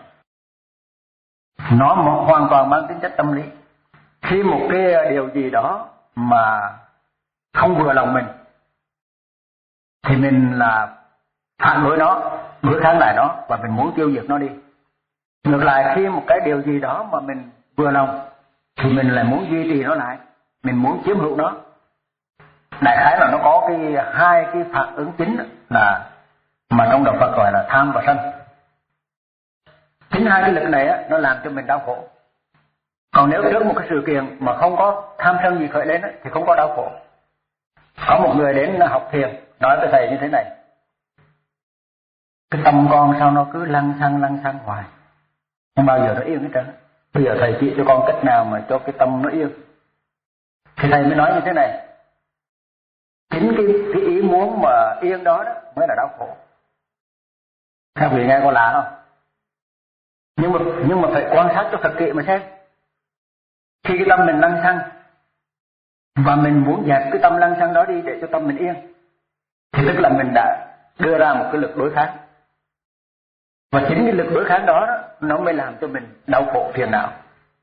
Nó hoàn toàn mang tính chất tâm lý. Khi một cái điều gì đó mà không vừa lòng mình thì mình là phản đối nó, đối kháng lại nó, và mình muốn tiêu diệt nó đi. Ngược lại, khi một cái điều gì đó mà mình vừa lòng thì mình lại muốn duy trì nó lại, mình muốn chiếm hữu nó. Đại khái là nó có cái hai cái phản ứng chính là mà trong đạo Phật gọi là tham và sân. Chính hai cái lực này á, nó làm cho mình đau khổ. Còn nếu trước một cái sự kiện mà không có tham sân gì khởi lên á, thì không có đau khổ. Có một người đến học thiền nói với thầy như thế này: cái tâm con sao nó cứ lăng xăng lăng xăng hoài, không bao giờ nó yên hết trơn. Bây giờ thầy chỉ cho con cách nào mà cho cái tâm nó yên. Thì thầy mới nói như thế này: chính cái, cái ý muốn mà yên đó đó mới là đau khổ. Các vị nghe có lạ không? Nhưng mà nhưng mà phải quan sát cho thật kỹ mà xem. Khi cái tâm mình lăng xăng và mình muốn dẹp cái tâm lăng xăng đó đi để cho tâm mình yên, thì tức là mình đã đưa ra một cái lực đối kháng. Và chính cái lực đối kháng đó, đó nó mới làm cho mình đau khổ phiền não.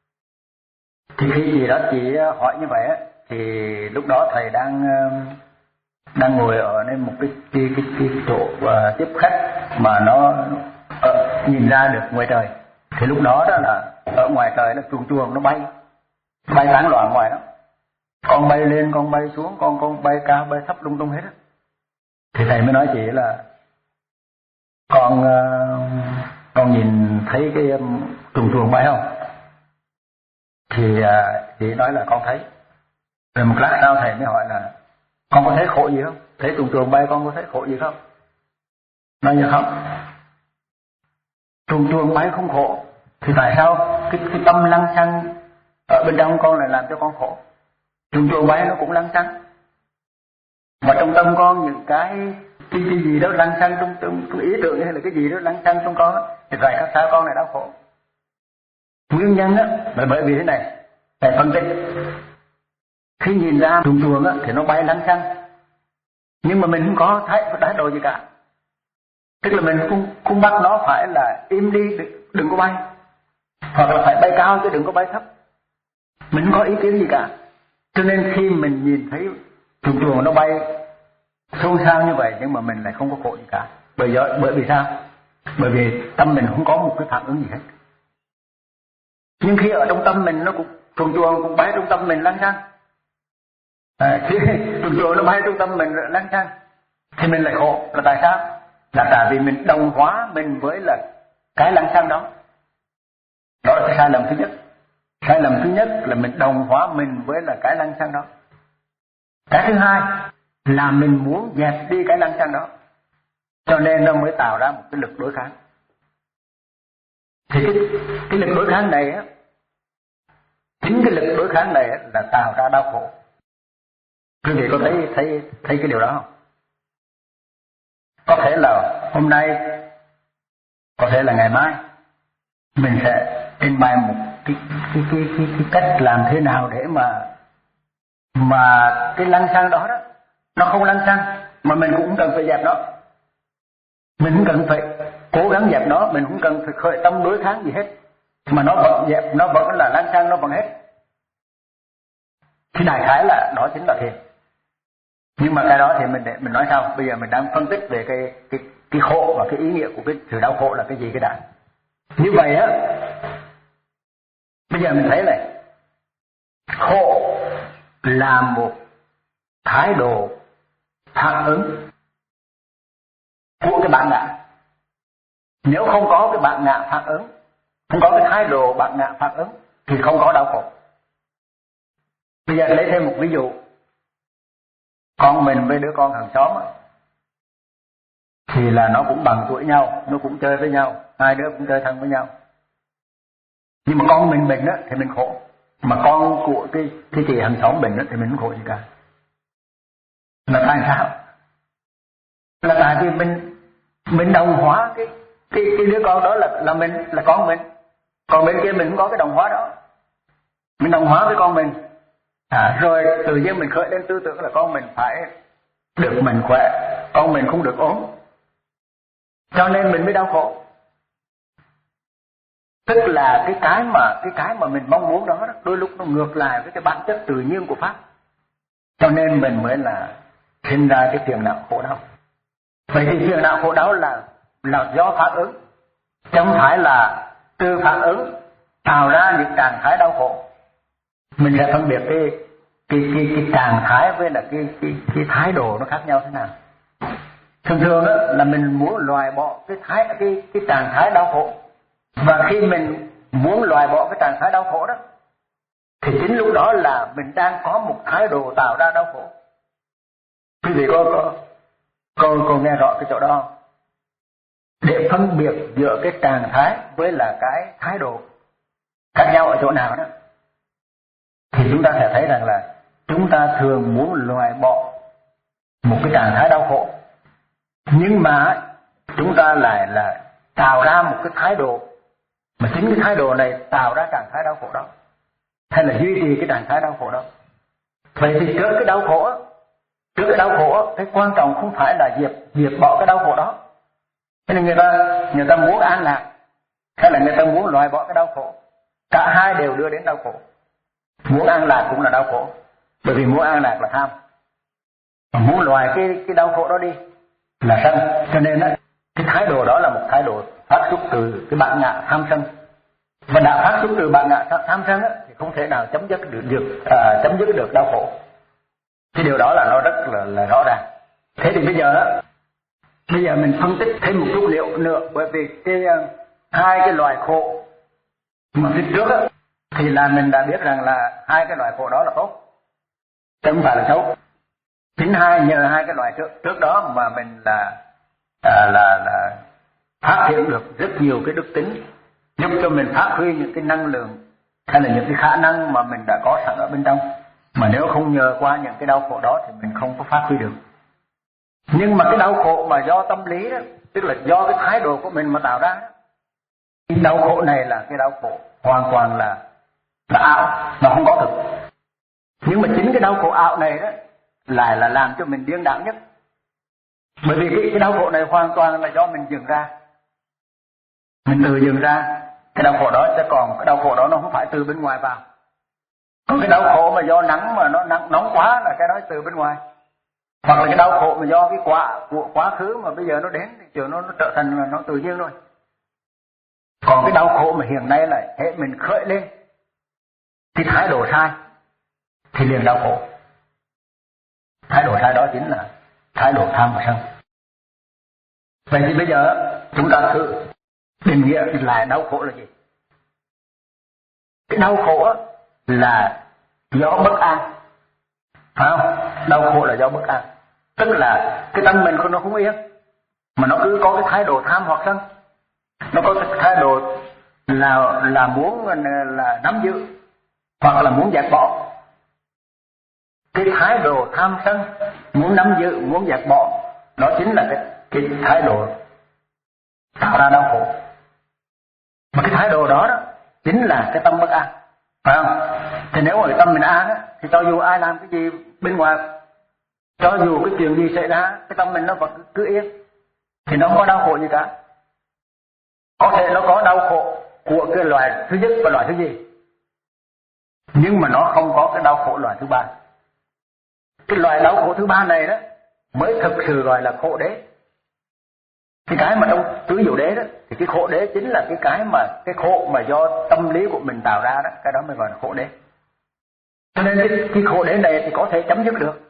Thì khi gì đó chị hỏi như vậy á, thì lúc đó thầy đang đang ngồi ở nơi một cái cái cái, cái chỗ uh, tiếp khách mà nó uh, nhìn ra được ngoài trời. Thì lúc đó đó là ở ngoài trời nó chuồn chuồn nó bay bay tán loạn ngoài đó, con bay lên con bay xuống, con con bay cao bay thấp lung tung hết á. Thì thầy mới nói chị là con uh, con nhìn thấy cái um, chuồn chuồn bay không? Thì uh, chị nói là con thấy. Rồi một lát sau thầy mới hỏi là con có thấy khổ gì không? Thấy chuồn chuồn bay con có thấy khổ gì không? Nói như không. Chuồn chuồn bay không khổ, thì tại sao cái, cái tâm lăng xăng ở bên trong con lại làm cho con khổ? Chuồn chuồn bay nó cũng lăng xăng, mà trong tâm con những cái cái, cái gì đó lăng xăng trong, trong, trong ý tưởng hay là cái gì đó lăng xăng trong con đó, thì tại sao con lại đau khổ? Nguyên nhân á là bởi vì thế này, thầy phân tích. Khi nhìn ra chuồn chuồn á thì nó bay lăng xăng, nhưng mà mình không có thái thái độ gì cả. Tức là mình không không bắt nó phải là im đi, đừng, đừng có bay, hoặc là phải bay cao chứ đừng có bay thấp. Mình không có ý kiến gì cả. Cho nên khi mình nhìn thấy chuồn chuồn nó bay xôn xao như vậy, nhưng mà mình lại không có khổ gì cả. Bởi vì bởi vì sao? Bởi vì tâm mình không có một cái phản ứng gì hết. Nhưng khi ở trong tâm mình nó cũng chuồn chuồn cũng bay trong tâm mình lăng xăng. À, khi chuồn chuồn nó bay trong tâm mình lăng xăng, thì mình lại khổ. Là tại sao? Là tại vì mình đồng hóa mình với là cái lăng xăng đó. Đó là cái sai lầm thứ nhất. Sai lầm thứ nhất là mình đồng hóa mình với là cái lăng xăng đó. Cái thứ hai là mình muốn dẹp đi cái lăng xăng đó, cho nên nó mới tạo ra một cái lực đối kháng. Thì cái, cái lực đối kháng này á, chính cái lực đối kháng này á, là tạo ra đau khổ. Quý vị có thấy thấy thấy cái điều đó không? Có thể là hôm nay, có thể là ngày mai, mình sẽ trình bày một cái cái cái cái, cái cách làm thế nào để mà mà cái lăng xăng đó đó nó không lăng xăng, mà mình cũng cần phải dẹp nó. Mình cũng cần phải cố gắng dẹp nó, mình cũng cần phải khởi tâm đối kháng gì hết, mà nó vẫn dẹp, nó vẫn là lăng xăng, nó vẫn hết. Thì đại khái là đó chính là thiền. Nhưng mà cái đó thì mình để mình nói sau. Bây giờ mình đang phân tích về cái cái cái khổ và cái ý nghĩa của cái sự đau khổ là cái gì cái đã. Như vậy á, bây giờ mình thấy này, khổ là một thái độ phản ứng của cái bản ngã. Nếu không có cái bản ngã phản ứng, không có cái thái độ bản ngã phản ứng thì không có đau khổ. Bây giờ lấy thêm một ví dụ. Con mình với đứa con hàng xóm á, thì là nó cũng bằng tuổi nhau, nó cũng chơi với nhau, hai đứa cũng chơi thân với nhau. Nhưng mà con mình bệnh á thì mình khổ, mà con của cái cái chị hàng xóm bệnh á thì mình không khổ gì cả. Là tại sao? Là tại vì mình mình đồng hóa cái cái cái đứa con đó là là mình, là con mình. Còn bên kia mình không có cái đồng hóa đó. Mình đồng hóa với con mình. À, rồi tự nhiên mình khởi lên tư tưởng là con mình phải được mạnh khỏe, con mình không được ốm, cho nên mình mới đau khổ. Tức là cái cái mà cái cái mà mình mong muốn đó, đó đôi lúc nó ngược lại với cái bản chất tự nhiên của pháp, cho nên mình mới là sinh ra cái phiền não khổ đau. Vậy thì phiền não khổ đau là là do phản ứng, chứ không phải là từ phản ứng tạo ra những trạng thái đau khổ. Mình sẽ phân biệt cái cái cái cái trạng thái với là cái cái cái thái độ nó khác nhau thế nào. Thường thường đó là mình muốn loại bỏ cái thái cái cái trạng thái đau khổ, và khi mình muốn loại bỏ cái trạng thái đau khổ đó thì chính lúc đó là mình đang có một thái độ tạo ra đau khổ. Quý vị có có có, có nghe rõ cái chỗ đó không? Để phân biệt giữa cái trạng thái với là cái thái độ khác nhau ở chỗ nào đó, thì chúng ta sẽ thấy rằng là chúng ta thường muốn loại bỏ một cái trạng thái đau khổ, nhưng mà chúng ta lại là tạo ra một cái thái độ, mà chính cái thái độ này tạo ra trạng thái đau khổ đó, hay là duy trì cái trạng thái đau khổ đó. Vậy thì trước cái đau khổ, trước cái đau khổ, cái quan trọng không phải là diệt diệt bỏ cái đau khổ đó. Thế nên người ta người ta muốn an lạc, hay là người ta muốn loại bỏ cái đau khổ, cả hai đều đưa đến đau khổ. Muốn an lạc cũng là đau khổ, bởi vì muốn an lạc là tham, mà muốn loại cái cái đau khổ đó đi là sân. Cho nên á, cái thái độ đó là một thái độ phát xuất từ cái bản ngã tham sân, và đã phát xuất từ bản ngã tham sân á, thì không thể nào chấm dứt được, được à, chấm dứt được đau khổ. Cái điều đó là nó rất là, là rõ ràng. Thế thì bây giờ á, bây giờ mình phân tích thêm một chút liệu nữa, bởi vì cái hai cái loại khổ mà phía trước á, thì là mình đã biết rằng là hai cái loại khổ đó là tốt, chứ không phải là xấu. Chính hai nhờ hai cái loại trước trước đó mà mình là à, là là phát hiện được rất nhiều cái đức tính, giúp cho mình phát huy những cái năng lượng hay là những cái khả năng mà mình đã có sẵn ở bên trong, mà nếu không nhờ qua những cái đau khổ đó thì mình không có phát huy được. Nhưng mà cái đau khổ mà do tâm lý đó, tức là do cái thái độ của mình mà tạo ra, cái đau khổ này là cái đau khổ hoàn toàn là là ảo, nó không có thực. Nhưng mà chính cái đau khổ ảo này đó lại là làm cho mình điên đảo nhất, bởi vì cái, cái đau khổ này hoàn toàn là do mình dựng ra, mình tự dựng ra cái đau khổ đó, chứ còn cái đau khổ đó nó không phải từ bên ngoài vào. Còn cái đau khổ mà do nắng mà nó nắng nóng quá là cái đó từ bên ngoài, hoặc là cái đau khổ mà do cái quả của quá khứ mà bây giờ nó đến thì chiều nó, nó trở thành là nó tự nhiên thôi. Còn cái đau khổ mà hiện nay là hệ mình khởi lên cái thái độ sai thì liền đau khổ. Thái độ sai đó chính là thái độ tham và sân. Vậy thì bây giờ chúng ta thử định nghĩa lại đau khổ là gì. Cái đau khổ là do bất an, phải không? Đau khổ là do bất an, tức là cái tâm mình nó không yên, mà nó cứ có cái thái độ tham hoặc sân, nó có cái thái độ là là muốn là nắm giữ hoặc là muốn dẹp bỏ. Cái thái độ tham sân, muốn nắm giữ, muốn dẹp bỏ, đó chính là cái, cái thái độ tạo ra đau khổ. Mà cái thái độ đó, đó chính là cái tâm bất an, phải không? Thì nếu ở tâm mình an á, thì cho dù ai làm cái gì bên ngoài, cho dù cái chuyện gì xảy ra, cái tâm mình nó vẫn cứ yên, thì nó không có đau khổ gì cả. Có thể nó có đau khổ của cái loại thứ nhất và loại thứ gì, nhưng mà nó không có cái đau khổ loại thứ ba. Cái loại đau khổ thứ ba này đó mới thực sự gọi là khổ đế. Cái cái mà trong tứ diệu đế đó, thì cái khổ đế chính là cái cái mà cái khổ mà do tâm lý của mình tạo ra đó, cái đó mới gọi là khổ đế. Cho nên cái, cái khổ đế này thì có thể chấm dứt được.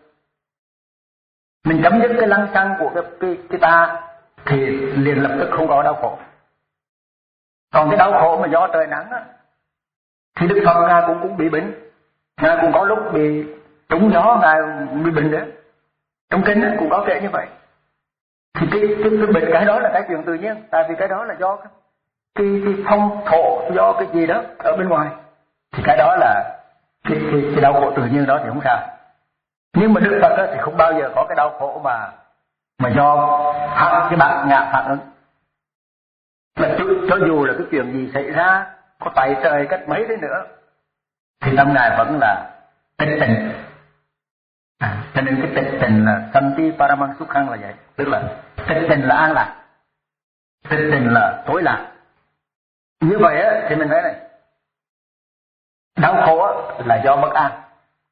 Mình chấm dứt cái lăng xăng của cái, cái, cái ta thì liền lập tức không có đau khổ. Còn cái đau khổ mà do trời nắng á, thì Đức Phật Ngài cũng cũng bị bệnh, Ngài cũng có lúc bị trúng gió, Ngài bị bệnh nữa. Trong kinh cũng có kể như vậy. Thì cái, cái, cái bệnh cái đó là cái chuyện tự nhiên, tại vì cái đó là do cái, cái, cái phong thổ, do cái gì đó ở bên ngoài. Thì cái đó là cái, cái, cái đau khổ tự nhiên đó thì không sao. Nhưng mà Đức Phật thì không bao giờ có cái đau khổ mà mà do phản, cái bản ngã phản ứng. Là cho, cho dù là cái chuyện gì xảy ra, có tại trời cách mấy đấy nữa, thì tâm Ngài vẫn là tịch tình. À, cho nên cái tịch tình là Santi Paramang Sukhang là vậy. Tức là tịch tình là an lạc, tịch tình là tối lạc. Như vậy á, thì mình thấy này, đau khổ á, là do bất an,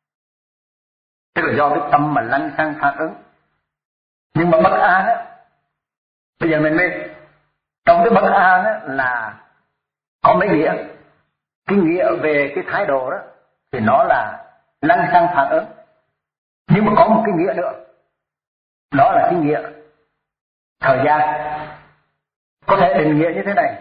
tức là do cái tâm mà lăng xăng phản ứng. Nhưng mà bất an á, bây giờ mình mới trong cái bất an á, là có mấy nghĩa. Cái nghĩa về cái thái độ đó thì nó là lăng xăng phản ứng. Nhưng mà có một cái nghĩa nữa, đó là cái nghĩa thời gian. Có thể định nghĩa như thế này: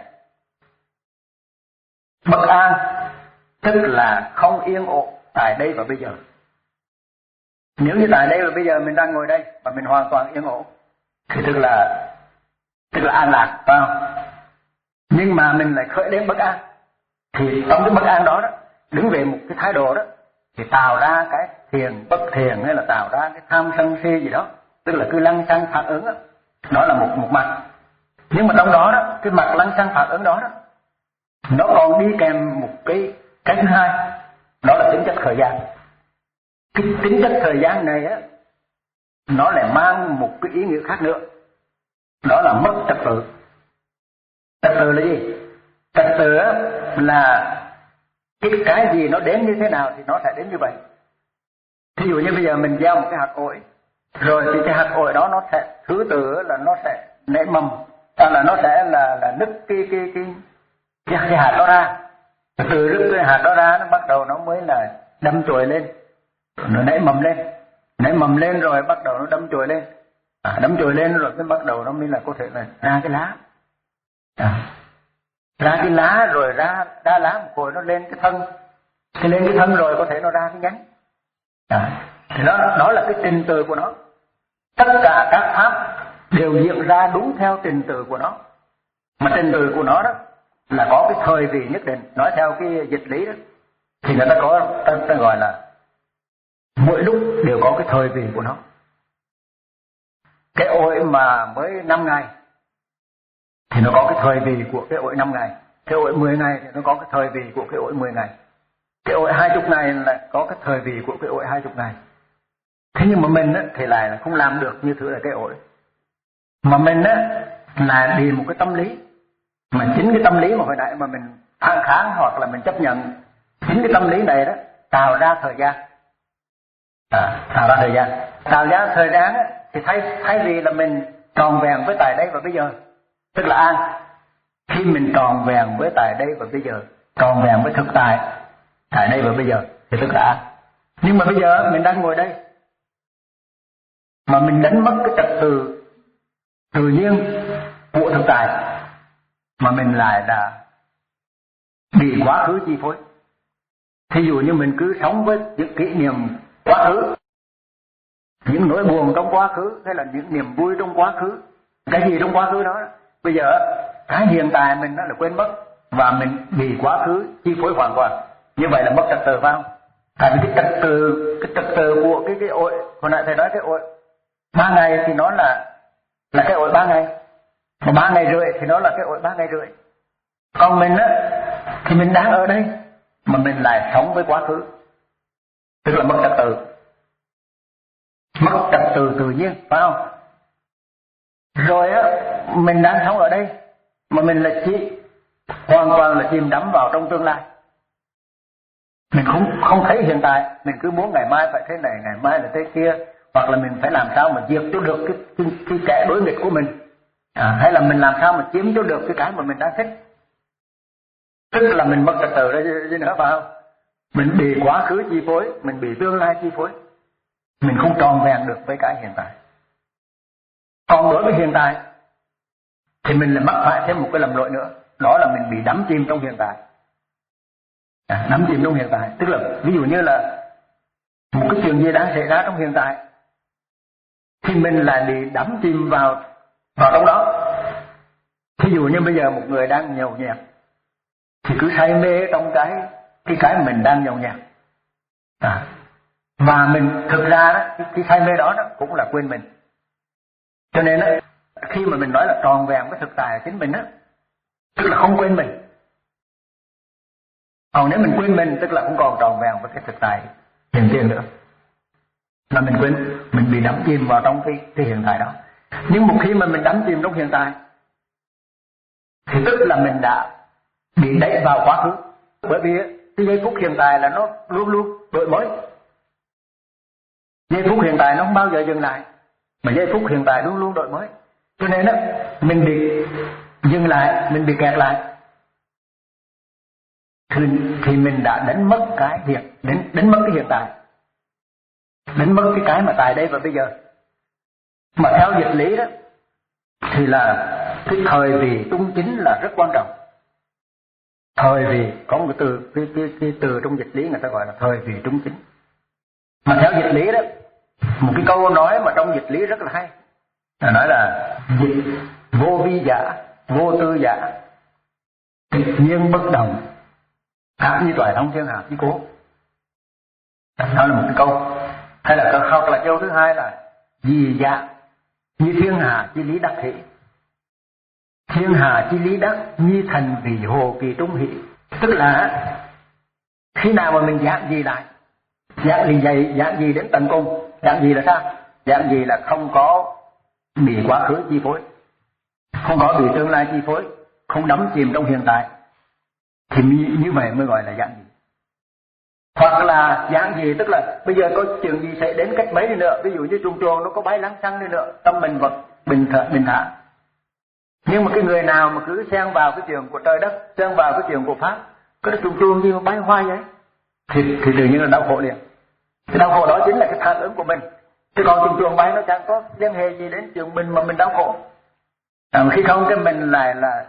bất an tức là không yên ổn tại đây và bây giờ. Nếu như tại đây và bây giờ mình đang ngồi đây và mình hoàn toàn yên ổn thì tức là tức là an lạc, phải không? Nhưng mà mình lại khởi đến bất an, thì trong cái bất an đó đó, đứng về một cái thái độ đó, thì tạo ra cái thiền bất thiền, hay là tạo ra cái tham sân si gì đó, tức là cứ lăng xăng phản ứng đó. Đó là một một mặt. Nhưng mà trong đó đó, cái mặt lăng xăng phản ứng đó đó, nó còn đi kèm một cái cái thứ hai, đó là tính chất thời gian. Cái tính chất thời gian này á, nó lại mang một cái ý nghĩa khác nữa, đó là mất trật tự. Trật tự là gì? Trật tự là cái cái gì nó đến như thế nào thì nó sẽ đến như vậy. Thí dụ như bây giờ mình gieo một cái hạt ổi, rồi thì cái hạt ổi đó nó sẽ thứ tự là nó sẽ nảy mầm, hoặc là nó sẽ là là nứt cái cái cái cái, cái hạt đó ra. Từ nứt cái hạt đó ra, nó bắt đầu nó mới là đâm chồi lên, nó nảy mầm lên, nảy mầm lên rồi bắt đầu nó đâm chồi lên, à, đâm chồi lên rồi mới bắt đầu nó mới là có thể là ra cái lá, à, ra cái lá rồi ra ra lá một hồi nó lên cái thân, thì lên cái thân rồi có thể nó ra cái nhánh, à, thì đó đó là cái trình tự của nó. Tất cả các pháp đều diễn ra đúng theo trình tự của nó, mà trình tự của nó đó là có cái thời vị nhất định. Nói theo cái dịch lý đó thì người ta có ta, ta gọi là mỗi lúc đều có cái thời vị của nó. Cái ổi mà mới năm ngày thì nó có cái thời vị của cái ổi năm ngày, cái ổi mười ngày thì nó có cái thời vị của cái ổi mười ngày, cái ổi hai chục ngày là có cái thời vị của cái ổi hai chục ngày. Thế nhưng mà mình á, thì lại là không làm được như thứ là cái ổi, mà mình á, là đi một cái tâm lý, mà chính cái tâm lý mà hồi nãy mà mình phản kháng hoặc là mình chấp nhận, chính cái tâm lý này đó tạo ra thời gian, à, tạo ra thời gian, tạo ra thời gian á, thì thay thay vì là mình tròn vẹn với tại đây và bây giờ, tức là an. Khi mình tròn vẹn với tại đây và bây giờ, tròn vẹn với thực tại tại đây và bây giờ thì tức là an. Nhưng mà bây giờ mình đang ngồi đây mà mình đánh mất cái trật tự tự nhiên của thực tại, mà mình lại là bị quá khứ chi phối. Thí dụ như mình cứ sống với những kỷ niệm quá khứ, những nỗi buồn trong quá khứ, hay là những niềm vui trong quá khứ, cái gì trong quá khứ đó, bây giờ cái hiện tại mình nó là quên mất, và mình bị quá khứ chi phối hoàn toàn. Như vậy là mất trật tự, phải không? Tại vì cái trật tự, cái trật tự của cái cái ổi, hồi nãy thầy nói cái ổi ba ngày thì nó là là cái ổi ba ngày, mà ba ngày rưỡi thì nó là cái ổi ba ngày rưỡi. Còn mình á thì mình đang ở đây mà mình lại sống với quá khứ, tức là mất trật tự, mất trật tự tự nhiên, phải không? Rồi á mình đang sống ở đây mà mình là chỉ hoàn toàn là chìm đắm vào trong tương lai. Mình không không thấy hiện tại, mình cứ muốn ngày mai phải thế này, ngày mai là thế kia, hoặc là mình phải làm sao mà diệt cho được cái cái, cái kẻ đối nghịch của mình, à, hay là mình làm sao mà chiếm cho được cái cái mà mình đang thích. Tức là mình mất trật tự đó chứ nữa, phải không? Mình bị quá khứ chi phối, mình bị tương lai chi phối, mình không tròn vẹn được với cái hiện tại. Còn đối với hiện tại thì mình lại mắc phải thêm một cái lầm lỗi nữa, đó là mình bị đắm chìm trong hiện tại. À, đắm chìm trong hiện tại, tức là ví dụ như là một cái chuyện gì đang xảy ra trong hiện tại thì mình lại bị đắm chìm vào vào trong đó. Ví dụ như bây giờ một người đang nhậu nhẹt thì cứ say mê trong cái cái cái mình đang nhậu nhẹt, à, và mình thực ra đó, cái, cái say mê đó, đó cũng là quên mình. Cho nên đó, khi mà mình nói là tròn vẹn với thực tại chính mình đó, tức là không quên mình. Còn nếu mình quên mình, tức là không còn tròn vẹn với cái thực tại hiện tiền nữa, là mình quên, mình bị đắm chìm vào trong cái, cái hiện tại đó. Nhưng một khi mà mình đắm chìm trong hiện tại thì tức là mình đã bị đẩy vào quá khứ. Bởi vì cái giây phút hiện tại là nó luôn luôn đổi mới. Giây phút hiện tại nó không bao giờ dừng lại, mà giây phút hiện tại luôn luôn đổi mới. Cho nên đó, mình bị dừng lại, mình bị kẹt lại, thì, thì mình đã đánh mất cái hiện, đánh, đánh mất cái hiện tại, đánh mất cái cái mà tại đây và bây giờ. Mà theo dịch lý đó thì là cái thời vị trung chính là rất quan trọng. Thời vị có một cái từ, cái, cái, cái từ trong dịch lý người ta gọi là thời vị trung chính. Mà theo dịch lý đó, một cái câu nói mà trong dịch lý rất là hay, là nói là dịch vô vi giả, vô tư giả, tịch nhiên bất động, khác như toại thông thiên hạ chí cố. Đó là một cái câu. Hay là câu hoặc là câu thứ hai là dị giả như thiên hạ chi lý đắc hỷ, thiên hạ chi lý đắc như thành vì hồ kỳ trung hỷ. Tức là khi nào mà mình giảng gì lại, giảng gì dày, giảng gì đến tận cùng. Giảng gì là sao? Giảng gì là không có bị quá khứ chi phối, không có bị tương lai chi phối, không đắm chìm trong hiện tại, thì như vậy mới gọi là giảng gì. Hoặc là giảng gì tức là bây giờ có chuyện gì xảy đến cách mấy đi nữa, ví dụ như trùng chuồng nó có bay lăng xăng đi nữa, tâm mình vật bình thản, bình thản. Nhưng mà cái người nào mà cứ xen vào cái chuyện của trời đất, xen vào cái chuyện của pháp, cái trùng chuồng gì mà bay hoài vậy, thì, thì tự nhiên là đau khổ liền. Cái đau khổ đó chính là cái phản ứng của mình. Chứ còn trùng chuồng bay nó chẳng có liên hệ gì đến chuyện mình mà mình đau khổ. À, khi không cái mình lại là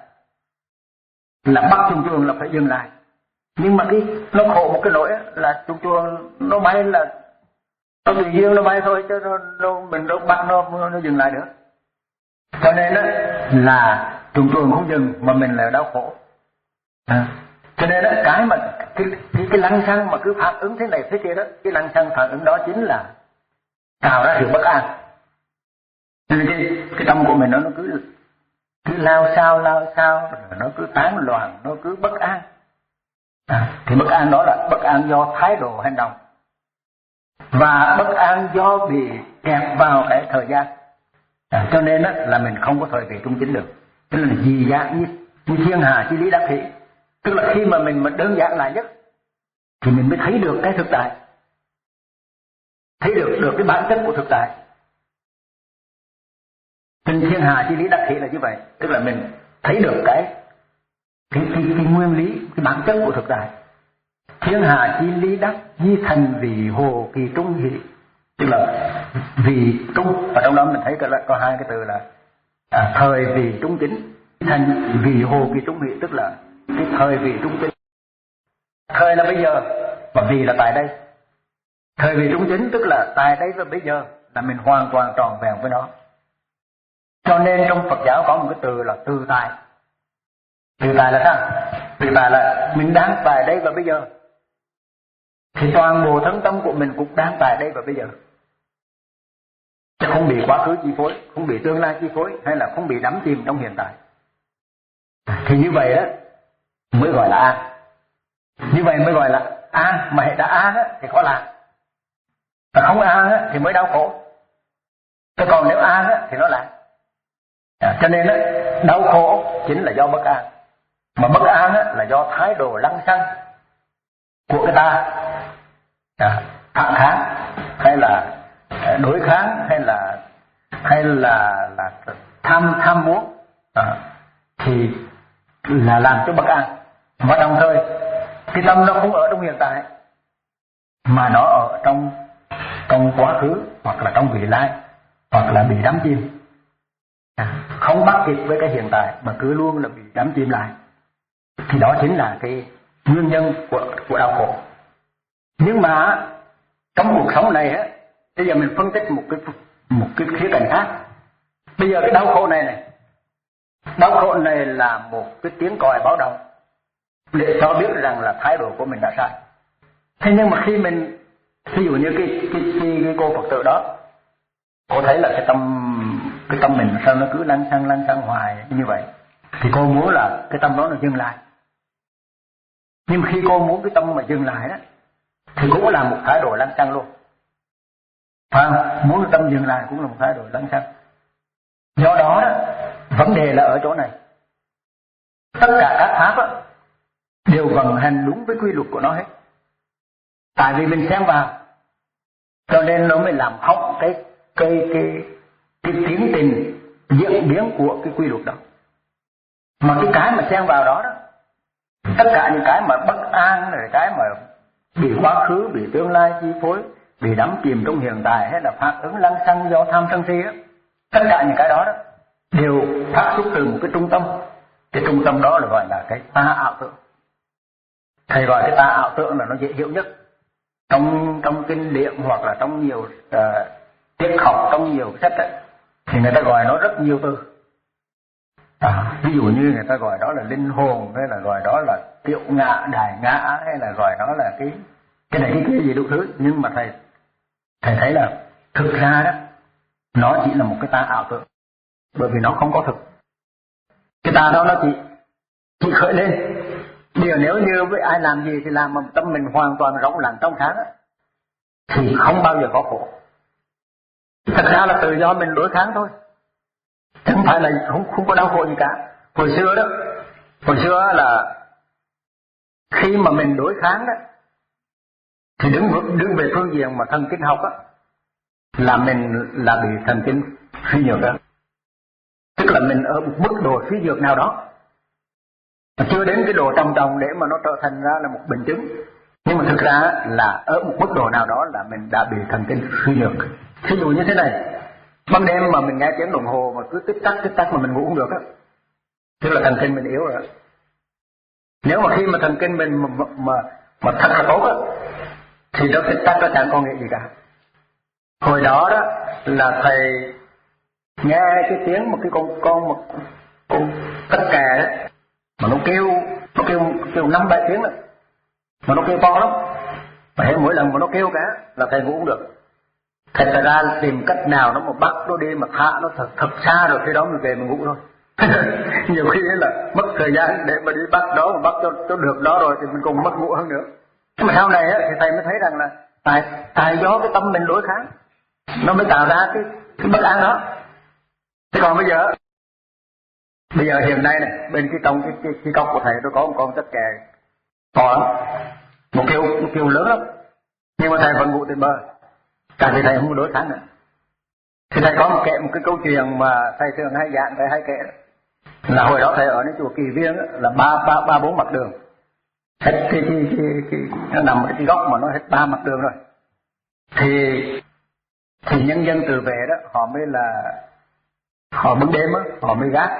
là bắt trùng chuồng là phải dừng lại. Nhưng mà cái nó khổ một cái nỗi là trùng chuồng nó bay là nó tự nhiên nó bay thôi, chứ nó, nó mình đâu bắt nó nó dừng lại nữa. Cho nên đó là trùng chuồng không dừng mà mình lại đau khổ. À, cho nên đó cái mà cái cái, cái lăng xăng mà cứ phản ứng thế này thế kia đó, cái lăng xăng phản ứng đó chính là tạo ra sự bất an. Nên cái cái tâm của mình nó nó cứ cứ lao sao lao sao, nó cứ tán loạn, nó cứ bất an. À, thì bất an đó là bất an do thái độ hành động, và bất an do bị kẹt vào cái thời gian. À, cho nên đó, là mình không có thời vị trung chính được. Tức là gì dạng như, như thiên hà chi lý đắc hỷ. Tức là khi mà mình mà đơn giản lại nhất thì mình mới thấy được cái thực tại, thấy được được cái bản chất của thực tại. Trên thiên hà chi lý đắc hỷ là như vậy, tức là mình thấy được cái cái cái, cái nguyên lý, cái bản chất của thực tại. Thiên hà chi lý đắc di thành vì hồ kỳ trung hỷ, tức là vì trung, và trong đó mình thấy có, có hai cái từ là à, thời vị trung chính, thành vị hồ kỳ trung hỷ, tức là cái thời vị trung chính. Thời là bây giờ và vị là tại đây. Thời vị trung chính tức là tại đây và bây giờ là mình hoàn toàn tròn vẹn với nó. Cho nên trong Phật giáo có một cái từ là tự tại. Tự tại là sao? Tự tại là mình đang tại đây và bây giờ. Thì toàn bộ thân tâm của mình cũng đang tại đây và bây giờ. Chứ không bị quá khứ chi phối, không bị tương lai chi phối, hay là không bị đắm chìm trong hiện tại. Thì như vậy đó mới gọi là an. Như vậy mới gọi là an. Mà hệ đã an á, thì có lạc. Và không an á, thì mới đau khổ. Chứ còn nếu an á, thì nó lạc. À, cho nên á, đau khổ chính là do bất an. Mà bất an á, là do thái độ lăng xăng của cái ta, à, phản kháng hay là đối kháng hay là hay là là tham tham muốn, à, thì là làm cho bất an. Và đồng thời cái tâm nó không ở trong hiện tại mà nó ở trong trong quá khứ hoặc là trong vị lai, hoặc là bị đắm chìm, à, không bắt kịp với cái hiện tại mà cứ luôn là bị đắm chìm lại. Thì đó chính là cái nguyên nhân của của đau khổ. Nhưng mà trong cuộc sống này á, bây giờ mình phân tích một cái một cái khía cạnh khác. Bây giờ cái đau khổ này này, đau khổ này là một cái tiếng còi báo động để cho biết rằng là thái độ của mình đã sai. Thế nhưng mà khi mình, ví dụ như cái cái cái, cái cô Phật tử đó, cô thấy là cái tâm cái tâm mình sao nó cứ lăn xăng lăn xăng hoài như vậy, thì cô muốn là cái tâm đó nó dừng lại. Nhưng khi cô muốn cái tâm mà dừng lại đó, thì cũng là một thái độ lăn xăng luôn. Phải không? Muốn cái tâm dừng lại cũng là một thái độ lăn xăng. Do đó đó, vấn đề là ở chỗ này. Tất cả các pháp đó, đều vận hành đúng với quy luật của nó hết. Tại vì mình xem vào, cho nên nó mới làm hỏng cái cái cái cái tiến trình diễn biến của cái quy luật đó. Mà cái cái mà xen vào đó đó, tất cả những cái mà bất an, rồi cái mà bị quá khứ, bị tương lai chi phối, bị đắm chìm trong hiện tại, hay là phản ứng lăng xăng do tham sân si đó, tất cả những cái đó đó đều phát xuất từ một cái trung tâm. Cái trung tâm đó là gọi là cái ta ảo tưởng. Thầy gọi cái ta ảo tưởng là nó dễ hiểu nhất. Trong trong kinh điển hoặc là trong nhiều uh, triết học, trong nhiều sách ấy, thì người ta gọi nó rất nhiều từ. À, ví dụ như người ta gọi đó là linh hồn, hay là gọi đó là tiểu ngã, đại ngã, hay là gọi đó là cái cái này cái kia gì đủ thứ. Nhưng mà thầy thầy thấy là thực ra đó, nó chỉ là một cái ta ảo tưởng, bởi vì nó không có thực. Cái ta đó nó chỉ chỉ khởi lên. Điều nếu như với ai làm gì thì làm mà tâm mình hoàn toàn rỗng lặng trong sáng đó, thì không bao giờ có khổ. Thật ra là tự do mình đối kháng thôi, không phải là không không có đau khổ gì cả. Hồi xưa đó, hồi xưa là khi mà mình đối kháng đó, thì đứng đứng về phương diện mà thần kinh học á, là mình là bị thần kinh suy nhược đó. Tức là mình ở một mức độ suy nhược nào đó, mà chưa đến cái độ trầm trọng để mà nó trở thành ra là một bệnh chứng. Nhưng mà thực ra là ở một mức độ nào đó là mình đã bị thần kinh suy nhược. Ví dụ như thế này, ban đêm mà mình nghe tiếng đồng hồ mà cứ tích tắc tích tắc mà mình ngủ không được á, tức là thần kinh mình yếu rồi. Nếu mà khi mà thần kinh mình mà mà, mà thật là tốt á, thì nó tích tắc nó chẳng có nghĩa gì cả. Hồi đó đó là thầy nghe cái tiếng một cái con con một con tất kè đó, mà nó kêu nó kêu kêu năm bảy tiếng rồi, mà nó kêu to lắm. Mà hết mỗi lần mà nó kêu cả là thầy ngủ không được. Thầy phải ra tìm cách nào nó mà bắt nó đi mà thả nó thật thật xa, rồi khi đó mình về mình ngủ thôi. Nhiều khi là mất thời gian để mà đi bắt đó, mà bắt cho, cho được đó rồi thì mình còn mất ngủ hơn nữa. Nhưng mà sau này á, thì thầy mới thấy rằng là tại tại do cái tâm mình đối kháng nó mới tạo ra cái, cái bất an đó. Thế còn bây giờ bây giờ hiện nay này, bên cái trong cái cái, cái cốc của thầy tôi có một con tất kè to lắm, một kêu một kêu lớn lắm, nhưng mà thầy vẫn ngủ trên bờ, tại vì thầy không có đối kháng nữa. Thì thầy có một kể một cái câu chuyện mà thầy thường hay giảng, thầy hay kể là hồi đó thầy ởในchùa Kỳ Viên á, là ba ba ba bốn mặt đường, hết cái cái cái, cái nó nằm ở cái góc mà nó hết ba mặt đường rồi. Thì thì nhân dân từ về đó họ mới là họ bưng đêm á, họ mới gác.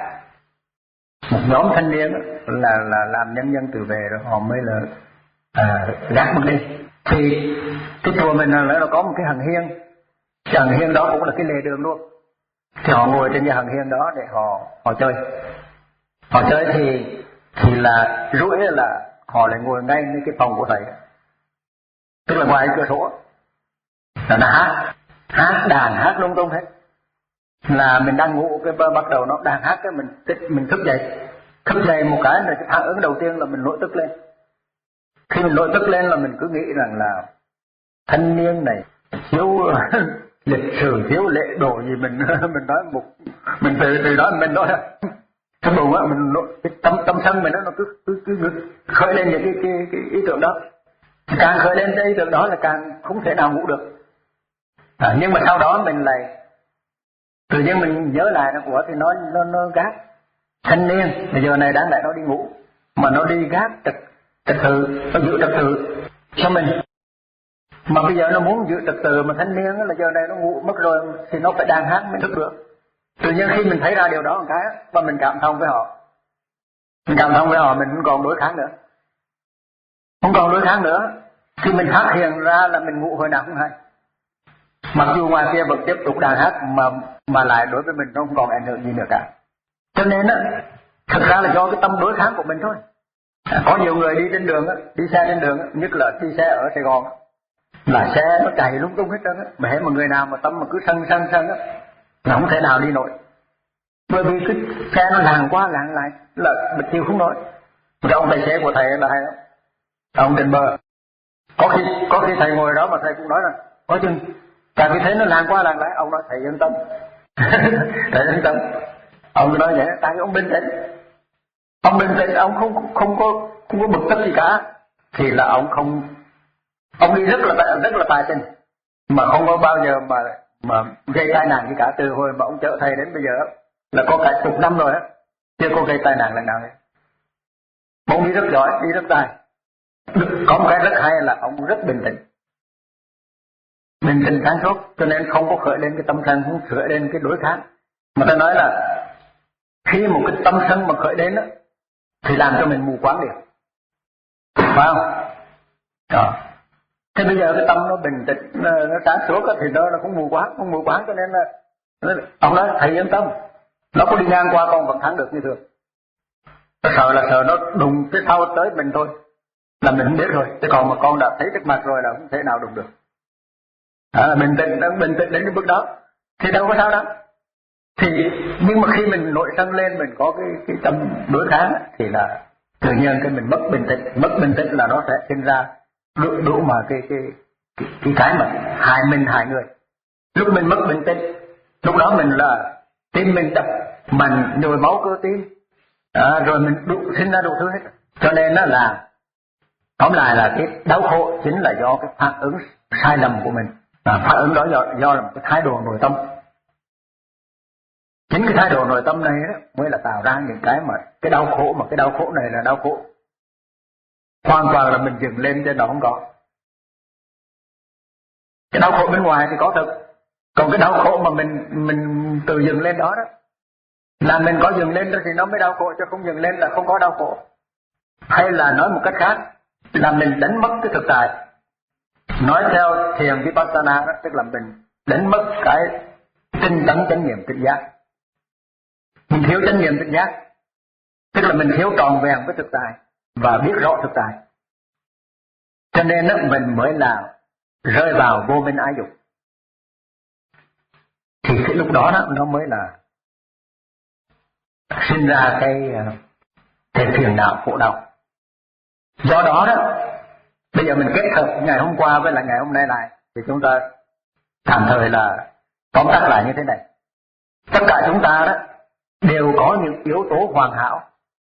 Một nhóm thanh niên á, là là làm nhân dân tự vệ rồi họ mới là à, gác bưng đêm. Thì cái chùa mình là nó có một cái hằng hiên, cái hằng hiên đó cũng là cái lề đường luôn. Thì họ ngồi trên cái hằng hiên đó để họ họ chơi. Họ chơi thì thì là rủi là họ lại ngồi ngayในcái phòng của thầy, tức là ngoài cửa sổ là nó hát hát đàn hát lung tung hết. Là mình đang ngủ cái bắt đầu nó đang hát cái mình mình thức dậy, thức dậy một cái là cái phản ứng đầu tiên là mình nổi tức lên. Khi mình nổi tức lên là mình cứ nghĩ rằng là thanh niên này thiếu lịch sử, thiếu lễ độ gì, mình mình nói một mình từ từ đó mình nói trong bụng á, mình cái tâm tâm sân mình nó nó cứ cứ cứ khởi lên những cái cái, cái ý tưởng đó. Càng khởi lên cái ý tưởng đó là càng không thể nào ngủ được. À, nhưng mà sau đó mình lại tự nhiên mình nhớ lại nó của thì nó nó nó gác thanh niên bây giờ này đáng lẽ nó đi ngủ mà nó đi gác trật trật tự, nó giữ trật tự cho mình. Mà bây giờ nó muốn giữ trật tự mà thanh niên là giờ này nó ngủ mất rồi thì nó phải đàn hát mới thức được. Tự nhiên khi mình thấy ra điều đó một cái và mình cảm thông với họ, mình cảm thông với họ, mình không còn đối kháng nữa, không còn đối kháng nữa. Khi mình phát hiện ra là mình ngủ hồi nào cũng hay, mặc dù ngoài kia vẫn tiếp tục đàn hát mà mà lại đối với mình nó không còn ảnh hưởng gì nữa cả. Cho nên á, thực ra là do cái tâm đối kháng của mình thôi. Có nhiều người đi trên đường á, đi xe trên đường á, nhất là đi xe ở Sài Gòn á, là xe nó chạy lung tung hết trơn á, mà hễ mà người nào mà tâm mà cứ sân sân sân á là không thể nào đi nổi. Bởi vì cái xe nó làng qua làng lại là mình chịu không nổi. Cái ông tài xế của thầy là hay lắm, ông trên bờ, có khi có khi thầy ngồi đó mà thầy cũng nói là có chừng tại vì thế nó làng qua làng lại. Ông nói thầy yên tâm thầy yên tâm. Ông nói vậy tại ông bình tĩnh, ông bình tĩnh, ông không không có không có bực tức gì cả, thì là ông không, ông đi rất là rất là tài tình mà không có bao giờ mà mà gây tai nạn gì cả. Từ hồi mà ông chở thầy đến bây giờ là có cả chục năm rồi á, chưa có gây tai nạn lần nào hết. Ông đi rất giỏi, đi rất tài. Có một cái rất hay là ông rất bình tĩnh, bình tĩnh sáng suốt, cho nên không có khởi lên cái tâm sân, không khởi lên cái đối kháng. Mà ta nói là khi một cái tâm sân mà khởi đến đó, thì làm cho mình mù quáng liền, phải không? Đó. Thế bây giờ cái tâm nó bình tĩnh, nó, nó sáng suốt thì nó, nó cũng mù quáng, không mù quáng, cho nên là ông nói thầy yên tâm, nó có đi ngang qua con vẫn thắng được như thường. Nó sợ là sợ nó đụng cái sau tới mình thôi là mình không biết rồi, chứ còn mà con đã thấy trước mặt rồi là không thể nào đụng được. À, bình tĩnh, đang bình tĩnh đến cái bước đó thì đâu có sao đâu. Thì nhưng mà khi mình nội sân lên, mình có cái cái tâm đối kháng thì là tự nhiên cái mình mất bình tĩnh, mất bình tĩnh là nó sẽ sinh ra đủ, đủ mà cái cái cái cái, cái mà hại mình hại người. Lúc mình mất bình tĩnh, lúc đó mình là tim mình đập mạnh, nhồi máu cơ tim, à, rồi mình đủ, sinh ra đủ thứ hết. Cho nên nó là tóm lại là cái đau khổ chính là do cái phản ứng sai lầm của mình. À, phản ứng đó do, do là một cái thái độ nội tâm. Chính cái thái độ nội tâm này đó mới là tạo ra những cái mà cái đau khổ, mà cái đau khổ này là đau khổ hoàn toàn là mình dừng lên cho nó không có. Cái đau khổ bên ngoài thì có thật, còn cái đau khổ mà mình mình tự dừng lên đó đó là mình có dừng lên đó thì nó mới đau khổ, chứ không dừng lên là không có đau khổ. Hay là nói một cách khác là mình đánh mất cái thực tại. Nói theo thiền Vipassana đó, tức là mình đánh mất cái tinh tấn chánh niệm tỉnh giác. Mình thiếu chánh niệm tỉnh giác, tức là mình thiếu tròn vẹn với thực tại và biết rõ thực tại. Cho nên đó, mình mới là rơi vào vô minh ái dục. Thì cái lúc đó, đó nó mới là sinh ra cái cái phiền não khổ đau. Do đó đó, bây giờ mình kết hợp ngày hôm qua với lại ngày hôm nay lại thì chúng ta tạm thời là tóm tắt lại như thế này. Tất cả chúng ta đó đều có những yếu tố hoàn hảo,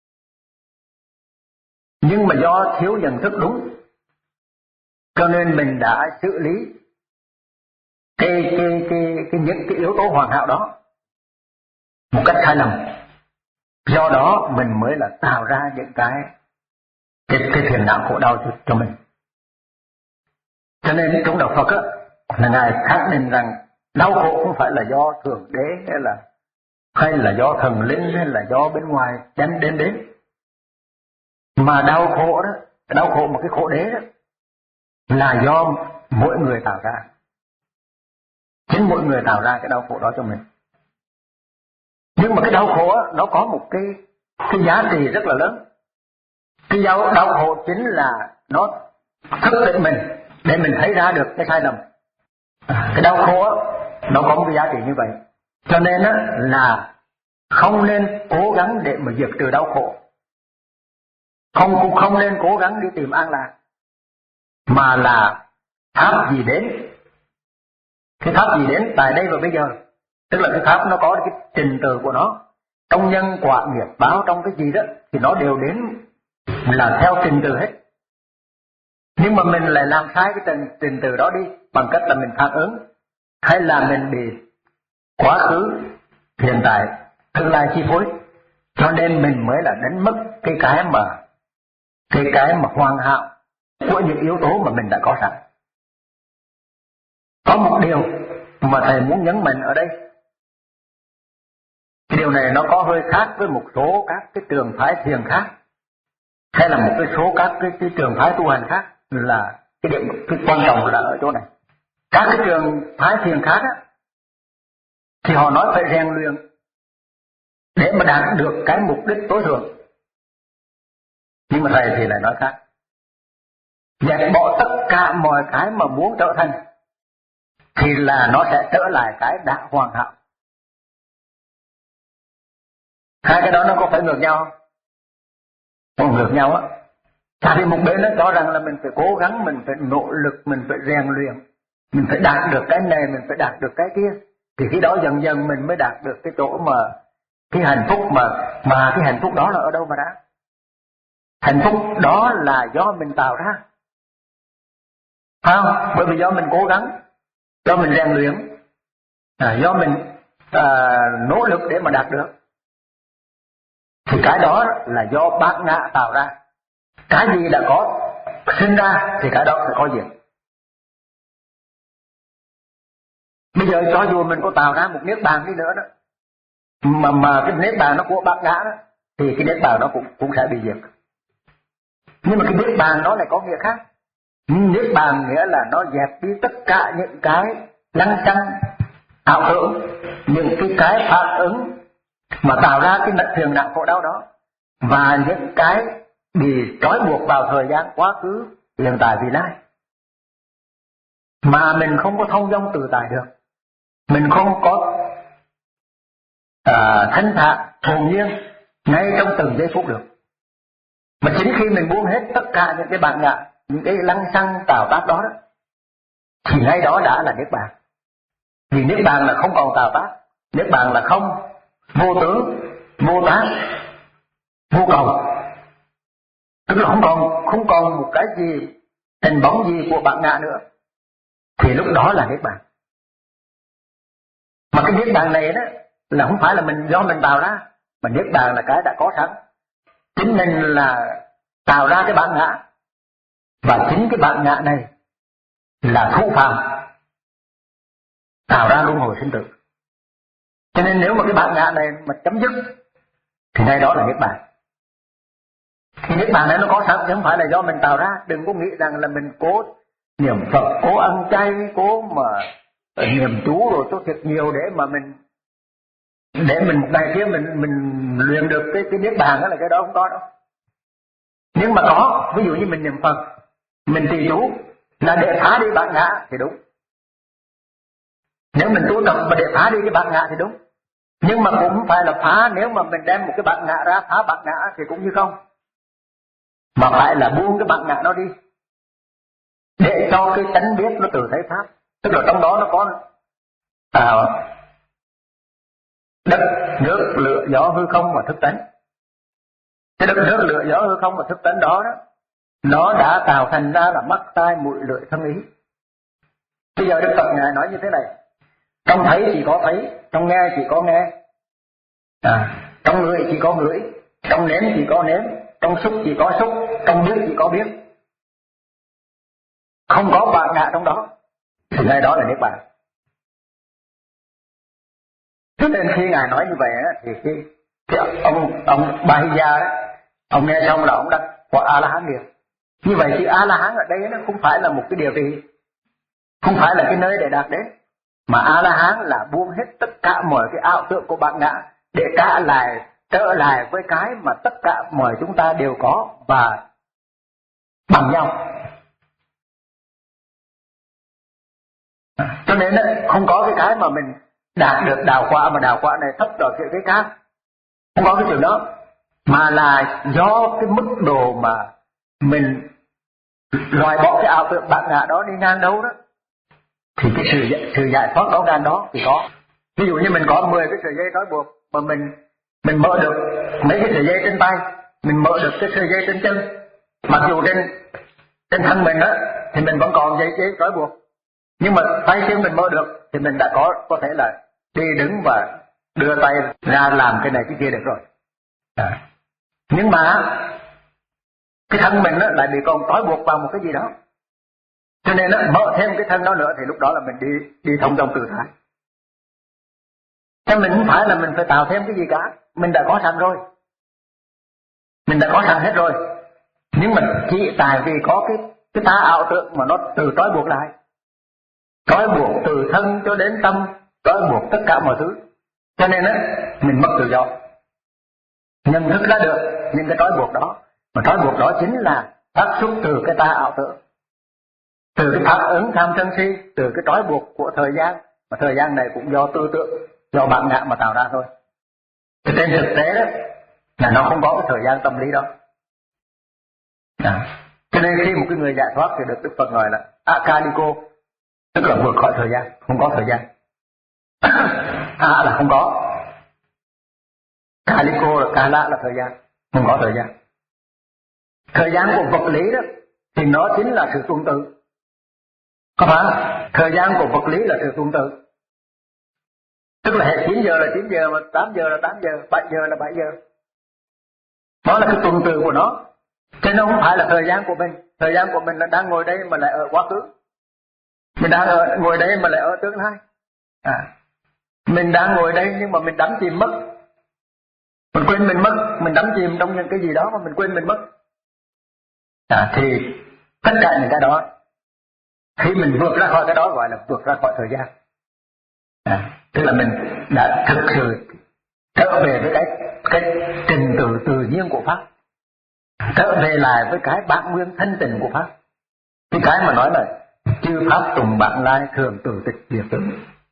nhưng mà do thiếu nhận thức đúng, cho nên mình đã xử lý cái cái cái cái những cái yếu tố hoàn hảo đó một cách sai lầm. Do đó mình mới là tạo ra những cái cái, cái phiền não khổ đau cho, cho mình. Cho nên trong đạo Phật á, là Ngài khẳng định rằng đau khổ không phải là do Thượng Đế hay là hay là do thần linh, hay là do bên ngoài đem đến đến. Mà đau khổ đó, đau khổ một cái khổ đế đó, là do mỗi người tạo ra. Chính mỗi người tạo ra cái đau khổ đó cho mình. Nhưng mà cái đau khổ đó, nó có một cái cái giá trị rất là lớn. Cái đau, đau khổ chính là nó thức tỉnh mình để mình thấy ra được cái sai lầm. Cái đau khổ đó, nó có một cái giá trị như vậy. Cho nên đó, là không nên cố gắng để mà diệt trừ đau khổ. Không cũng không nên cố gắng đi tìm an lạc, mà là tháp gì đến. Cái tháp gì đến tại đây và bây giờ, tức là cái tháp nó có cái trình tự của nó, trong nhân quả nghiệp báo, trong cái gì đó thì nó đều đến là theo trình tự hết. Nhưng mà mình lại làm sai cái trình, trình tự đó đi, bằng cách là mình phản ứng, hay là mình bị quá khứ, hiện tại, tương lai chi phối. Cho nên mình mới là đánh mất cái cái mà cái cái mà hoàn hảo của những yếu tố mà mình đã có sẵn. Có một điều mà thầy muốn nhấn mạnh ở đây, cái điều này nó có hơi khác với một số các cái trường phái thiền khác, hay là một cái số các cái, cái trường phái tu hành khác, là cái điểm cái quan trọng là ở chỗ này. Các cái trường phái thiền khác á, thì họ nói phải rèn luyện để mà đạt được cái mục đích tối thượng. Nhưng mà thầy thì lại nói khác, dẹp bỏ tất cả mọi cái mà muốn trở thành thì là nó sẽ trở lại cái đã hoàn hảo. Hai cái đó nó có phải ngược nhau không? Không ngược nhau á. Tại vì một bên nó cho rằng là mình phải cố gắng, mình phải nỗ lực, mình phải rèn luyện, mình phải đạt được cái này, mình phải đạt được cái kia, thì khi đó dần dần mình mới đạt được cái chỗ mà cái hạnh phúc mà mà cái hạnh phúc đó là ở đâu mà đã? Hạnh phúc đó là do mình tạo ra, không? Bởi vì do mình cố gắng, do mình rèn luyện, à, do mình à, nỗ lực để mà đạt được, thì cái đó là do bát ngã tạo ra. Cái gì đã có sinh ra thì cái đó phải có diệt. Bây giờ cho dù mình có tạo ra một niết bàn đi nữa đó, mà mà cái niết bàn nó của bát ngã đó, thì cái niết bàn nó cũng cũng sẽ bị diệt. Nhưng mà cái niết bàn nó lại có nghĩa khác. Niết bàn nghĩa là nó dẹp đi tất cả những cái lăng xăng ảo tưởng, những cái cái phản ứng mà tạo ra cái nợ phiền não khổ đau đó, và những cái bị trói buộc vào thời gian quá khứ, hiện tại, vị lai, mà mình không có thông dong tự tại được, mình không có à, thanh thản hồn nhiên ngay trong từng giây phút được. Mà chính khi mình buông hết tất cả những cái bản ngã, những cái lăng xăng tạo tác đó, đó thì ngay đó đã là niết bàn. Vì niết bàn là không còn tạo tác, niết bàn là không, vô tướng, vô tác, vô cầu, tức là không còn không còn một cái gì hình bóng gì của bản ngã nữa, thì lúc đó là niết bàn. Mà cái niết bàn này đó là không phải là mình do mình tạo ra, mà niết bàn là cái đã có sẵn. Chính mình là tạo ra cái bản ngã, và chính cái bản ngã này là thụ phàm tạo ra luân hồi sinh tử. Cho nên nếu mà cái bản ngã này mà chấm dứt thì ngay đó là niết bàn. Thì niết bàn này nó có sẵn chứ không phải là do mình tạo ra. Đừng có nghĩ rằng là mình cố niệm Phật, cố ăn chay, cố mà niệm chú rồi cho thiệt nhiều để mà mình để mình một ngày kia mình mình luyện được cái cái niết bàn, đó là cái đó không có đâu. Nhưng mà có, ví dụ như mình niệm Phật, mình trì chú là để phá đi bản ngã thì đúng. Nếu mình tu tập mà để phá đi cái bản ngã thì đúng. Nhưng mà cũng không phải là phá, nếu mà mình đem một cái bản ngã ra phá bản ngã thì cũng như không. Mà phải là buông cái bản ngã nó đi, để cho cái tánh biết nó tự thấy pháp. Tức là trong đó nó có à, đất, nước, lửa, gió, hư không và thức tánh. Cái đất, nước, lửa, gió, hư không và thức tánh đó, đó nó đã tạo thành ra là mắt, tai, mũi, lưỡi, thân, ý. Bây giờ Đức Phật Ngài nói như thế này: trong thấy chỉ có thấy, trong nghe chỉ có nghe, à, trong ngửi chỉ có ngửi, trong nếm chỉ có nếm, trong xúc chỉ có xúc, trong biết chỉ có biết. Không có bản ngã trong đó thì ngay đó là niết bàn. Cho nên khi Ngài nói như vậy á, thì khi, khi ông ông Bahija đó, ông nghe xong là ông đã quả A La Hán liền. Như vậy thì A La Hán ở đây nó không phải là một cái địa vị, không phải là cái nơi để đạt đến, mà A La Hán là buông hết tất cả mọi cái ảo tưởng của bản ngã để trả lại trở lại với cái mà tất cả mọi chúng ta đều có và bằng nhau. Cho nên không có cái cái mà mình đạt được đào quả mà đào quả này thấp rồi cái cái khác, không có cái chuyện đó, mà là do cái mức độ mà mình loại bỏ cái ảo tưởng bản ngã đó đi ngang đâu đó, thì cái sự sự giải thoát đó ngang đó thì có. Ví dụ như mình có mười cái sợi dây trói buộc mà mình mình mở được mấy cái sợi dây trên tay, mình mở được cái sợi dây trên chân, mặc dù trên trên thân mình đó thì mình vẫn còn dây dây trói buộc, nhưng mà tay chân mình mở được thì mình đã có có thể là đi đứng và đưa tay ra làm cái này cái kia được rồi. À. Nhưng mà cái thân mình đó lại bị còn trói buộc vào một cái gì đó, cho nên nó mở thêm cái thân đó nữa thì lúc đó là mình đi đi thông dong tự tại. Cho mình không phải là mình phải tạo thêm cái gì cả, mình đã có sẵn rồi, mình đã có sẵn hết rồi, nhưng mà chỉ tại vì có cái cái tà ảo tưởng mà nó từ trói buộc lại, trói buộc từ thân cho đến tâm, trói buộc tất cả mọi thứ, cho nên á mình mất tự do. Nhận thức ra được những cái trói buộc đó, mà trói buộc đó chính là phát xuất từ cái tà ảo tưởng, từ cái phản ứng tham sân si, từ cái trói buộc của thời gian, mà thời gian này cũng do tư tưởng, do bản ngã mà tạo ra thôi. Thì trên thực tế đó là nó không có cái thời gian tâm lý đó. À. Cho nên khi một cái người giải thoát thì được Đức Phật gọi là Akaliko, tức là vượt khỏi thời gian, không có thời gian. A là không có, Kaliko là Kala là thời gian, không có thời gian. Thời gian của vật lý đó thì nó chính là sự tuần tự, có phải? Thời gian của vật lý là sự tuần tự, tức là hệ chín giờ là chín giờ, mà tám giờ là tám giờ, bảy giờ là bảy giờ. Đó là cái tuần tự của nó. Chứ nó không phải là thời gian của mình. Thời gian của mình là đang ngồi đây mà lại ở quá khứ, mình đang ở, ngồi đây mà lại ở tương lai. À, mình đang ngồi đây nhưng mà mình đắm chìm mất, mình quên mình mất, mình đắm chìm trong những cái gì đó mà mình quên mình mất. À, thì tất cả những cái đó, khi mình vượt ra khỏi cái đó gọi là vượt ra khỏi thời gian. À, tức là mình đã thực sự trở về với cái, cái trình tự tự nhiên của Pháp, trở về lại với cái bản nguyên thanh tịnh của Pháp. Cái cái mà nói là chư Pháp tùng bản lai thường tự tịch diệt tử,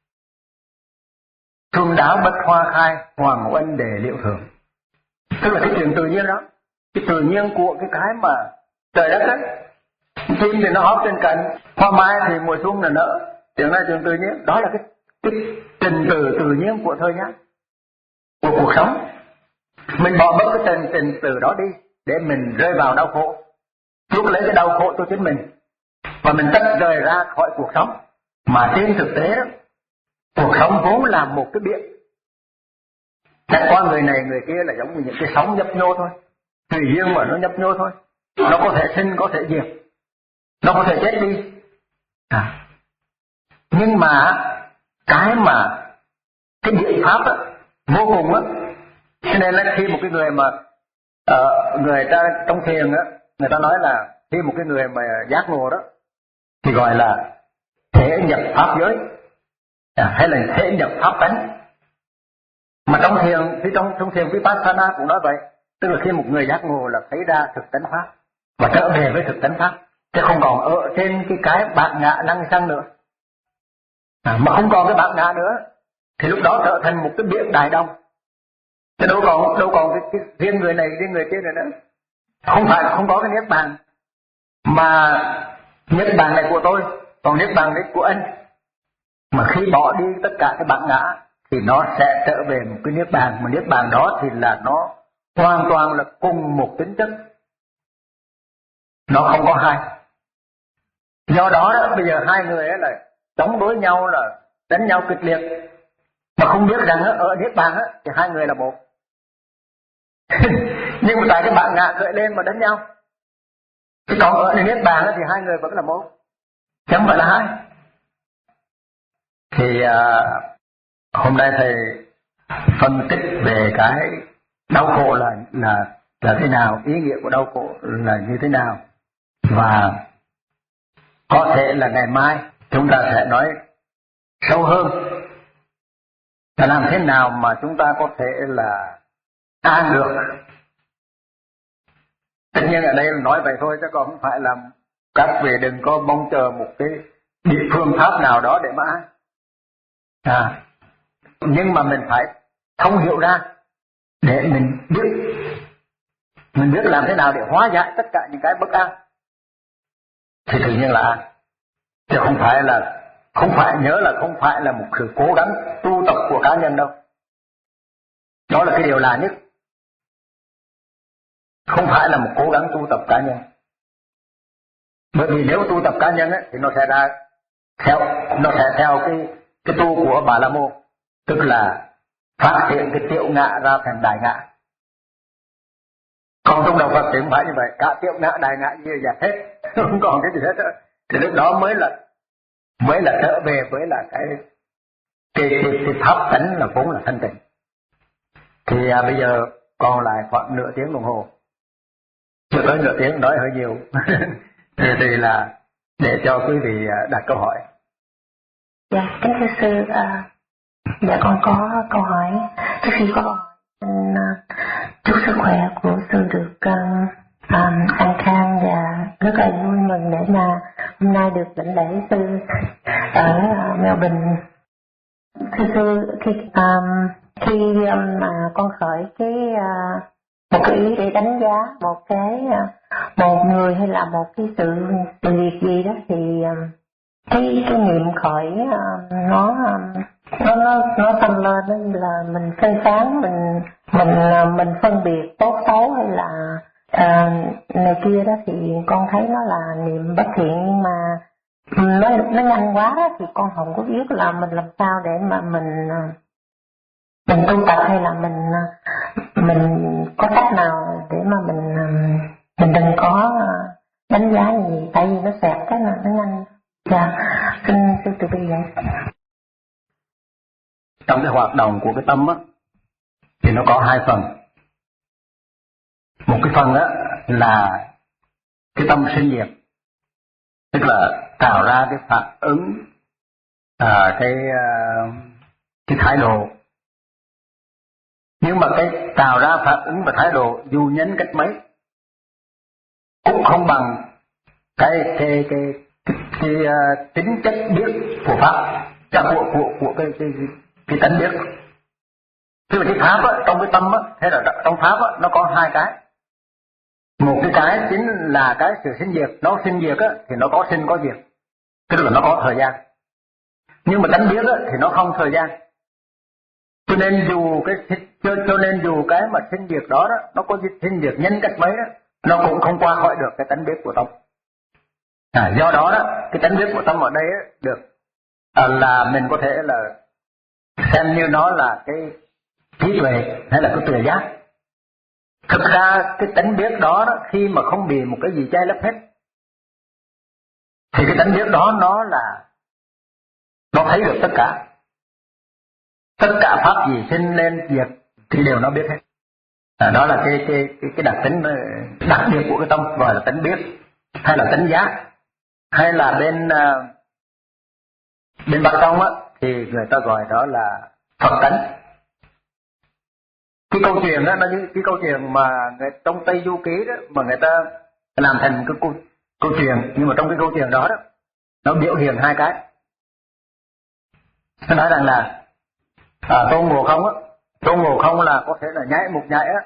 trung đáo bất hoa khai hoàng oanh đề liệu thường. Tức là cái chuyện tự nhiên đó, cái tự nhiên của cái cái mà trời đất đấy. Chim thì nó hót trên cành, hoa mai thì mùa xuân là nở, chuyện này chuyện tự nhiên. Đó là cái, cái trình tự tự nhiên của thời gian, của cuộc sống. Mình bỏ mất cái trình trình tự đó đi để mình rơi vào đau khổ, chuốc lấy cái đau khổ cho chính mình, và mình tách rời ra khỏi cuộc sống. Mà trên thực tế đó, cuộc sống vốn là một cái biển, chẳng qua người này người kia là giống như những cái sóng nhấp nhô thôi, tùy duyên mà nó nhấp nhô thôi. Nó có thể sinh, có thể diệt, nó có thể chết đi. À. Nhưng mà cái mà cái biện pháp đó, vô cùng á, cho nên là khi một cái người mà uh, người ta trong thiền á, người ta nói là khi một cái người mà giác ngộ đó thì gọi là thể nhập pháp giới, à, hay là thể nhập pháp tánh. Mà trong thiền, thì trong trong thiền Vipassana cũng nói vậy, tức là khi một người giác ngộ là thấy ra thực tánh pháp và trở về với thực tánh pháp, chứ không còn ở trên cái cái bản ngã năng xăng nữa. À, mà không còn cái bản ngã nữa thì lúc đó trở thành một cái biển đại đông, chứ đâu còn đâu còn cái, cái riêng người này riêng người kia nữa. Không phải không có cái niết bàn, mà niết bàn này của tôi, còn niết bàn này của anh. Mà khi bỏ đi tất cả cái bản ngã thì nó sẽ trở về một cái niết bàn, mà niết bàn đó thì là nó hoàn toàn là cùng một tính chất, nó không có hai. Do đó, đó bây giờ hai người ấy là chống đối nhau, là đánh nhau kịch liệt, mà không biết rằng ở niết bàn thì hai người là một. Nhưng mà tại cái bản ngã khởi lên mà đánh nhau, chứ còn ở niết bàn thì hai người vẫn là một, chẳng phải là hai. Thì uh, hôm nay thầy phân tích về cái đau khổ là là là thế nào, ý nghĩa của đau khổ là như thế nào, và có thể là ngày mai chúng ta sẽ nói sâu hơn là làm thế nào mà chúng ta có thể là an được. Tất nhiên ở đây là nói vậy thôi chứ còn không phải là các vị đừng có mong chờ một cái địa phương pháp nào đó để mà an. À, nhưng mà mình phải thông hiểu ra để mình biết mình biết làm thế nào để hóa giải tất cả những cái bất an thì tự nhiên là an. Chứ không phải là không phải nhớ là không phải là một sự cố gắng tu tập của cá nhân đâu. Đó là cái điều là nhất. Không phải là một cố gắng tu tập cá nhân. Bởi vì nếu tu tập cá nhân ấy, thì nó sẽ ra theo nó sẽ theo cái cái tu của Bà La Môn, tức là phát triển cái tiểu ngã ra thành đại ngã. Còn trong đạo Phật thì không phải như vậy, cả tiểu ngã đại ngã như vậy hết, không còn cái gì hết. Thì lúc đó mới là mới là trở về với là cái cái cái, cái pháp tánh là vốn là thanh tịnh. Thì à, bây giờ còn lại khoảng nửa tiếng đồng hồ, chưa tới nửa tiếng nói hơi nhiều. thì, thì là để cho quý vị đặt câu hỏi. Dạ, kính thưa sư, à, dạ con có câu hỏi. Trước khi có câu hỏi, xin uh, chúc sức khỏe của sư được uh, um, an khang và rất là vui mừng để mà hôm nay được lãnh lễ sư ở uh, Melbourne. Thưa sư, khi um, khi um, mà con khởi cái uh, một cái ý để đánh giá một cái uh, một người hay là một cái sự sự việc gì đó thì um, cái cái niệm khởi uh, nó um, nó nó nó tăng lên đó là mình phê phán, mình mình uh, mình phân biệt tốt xấu hay là uh, này kia đó, thì con thấy nó là niệm bất thiện. Nhưng mà nó nó nhanh quá đó, thì con không có biết là mình làm sao để mà mình uh, mình tu tập, hay là mình uh, mình có cách nào để mà mình uh, mình đừng có uh, đánh giá gì, tại vì nó xẹt cái là nó nhanh. Dạ, xin sư từ bi vậy. Trong cái hoạt động của cái tâm á thì nó có hai phần. Một cái phần á là cái tâm sinh diệt, tức là tạo ra cái phản ứng, à, cái cái thái độ. Nhưng mà cái tạo ra phản ứng và thái độ dù nhấn cách mấy cũng không bằng cái cái cái cái, cái uh, tính chất biết của pháp, của của của cái cái cái tánh biết. Tức là cái pháp á, trong cái tâm á, hay là trong pháp á, nó có hai cái. Một cái cái chính là cái sự sinh diệt, nó sinh diệt á thì nó có sinh có diệt, tức là nó có thời gian. Nhưng mà tánh biết á thì nó không thời gian. Cho nên dù cái cho, cho nên dù cái mà sinh diệt đó đó, nó có sinh diệt nhân cách mấy đó, nó cũng không qua khỏi được cái tánh biết của tâm. À, do đó đó, cái tánh biết của tâm ở đây á, được à, là mình có thể là xem như nó là cái trí tuệ hay là cái tuệ giác. Thực ra cái tánh biết đó, đó khi mà không bị một cái gì che lấp hết thì cái tánh biết đó nó là nó thấy được tất cả. Tất cả pháp gì sinh lên diệt thì đều nó biết hết. À, đó là cái cái cái, cái đặc tính đặc biệt của cái tâm, gọi là tánh biết hay là tánh giác. Hay là bên uh, bên Bắc Tông á thì người ta gọi đó là Phật tánh. Cái câu chuyện đó, nó như cái câu chuyện mà người, trong Tây Du Ký đó mà người ta làm thành cái câu, câu chuyện, nhưng mà trong cái câu chuyện đó đó nó biểu hiện hai cái. Nó nói rằng là à, Tôn Ngộ Không á, Tôn Ngộ Không là có thể là nhảy một nhảy á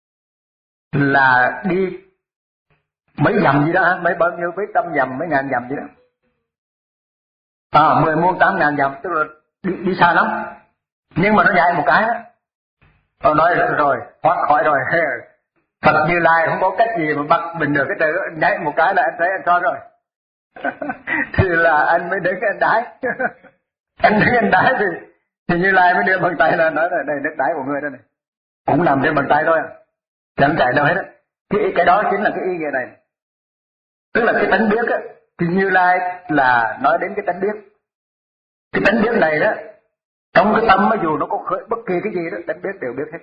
là đi mấy dặm gì đó, mấy bao nhiêu mấy trăm dặm, mấy ngàn dặm gì đó, à mười muôn tám ngàn dặm, tức là đi, đi xa lắm. Nhưng mà nó nhảy một cái á, tôi nói rồi thoát khỏi rồi. Phật Như Lai không có cách gì mà bắt mình được cái trời đó, nhảy một cái là anh thấy anh cho rồi. Thì là anh mới đứng anh đái. Anh đứng anh đái thì thì Như Lai mới đưa bàn tay là nói là đây nước đái của người đây này, cũng nằm trên bàn tay thôi, chẳng chạy đâu hết á. Cái cái đó chính là cái ý nghĩa này, tức là cái tánh biết á, thì Như Lai là nói đến cái tánh biết. Cái tánh biết này đó Trong cái tâm mà dù nó có khởi bất kỳ cái gì đó, tánh biết đều biết hết.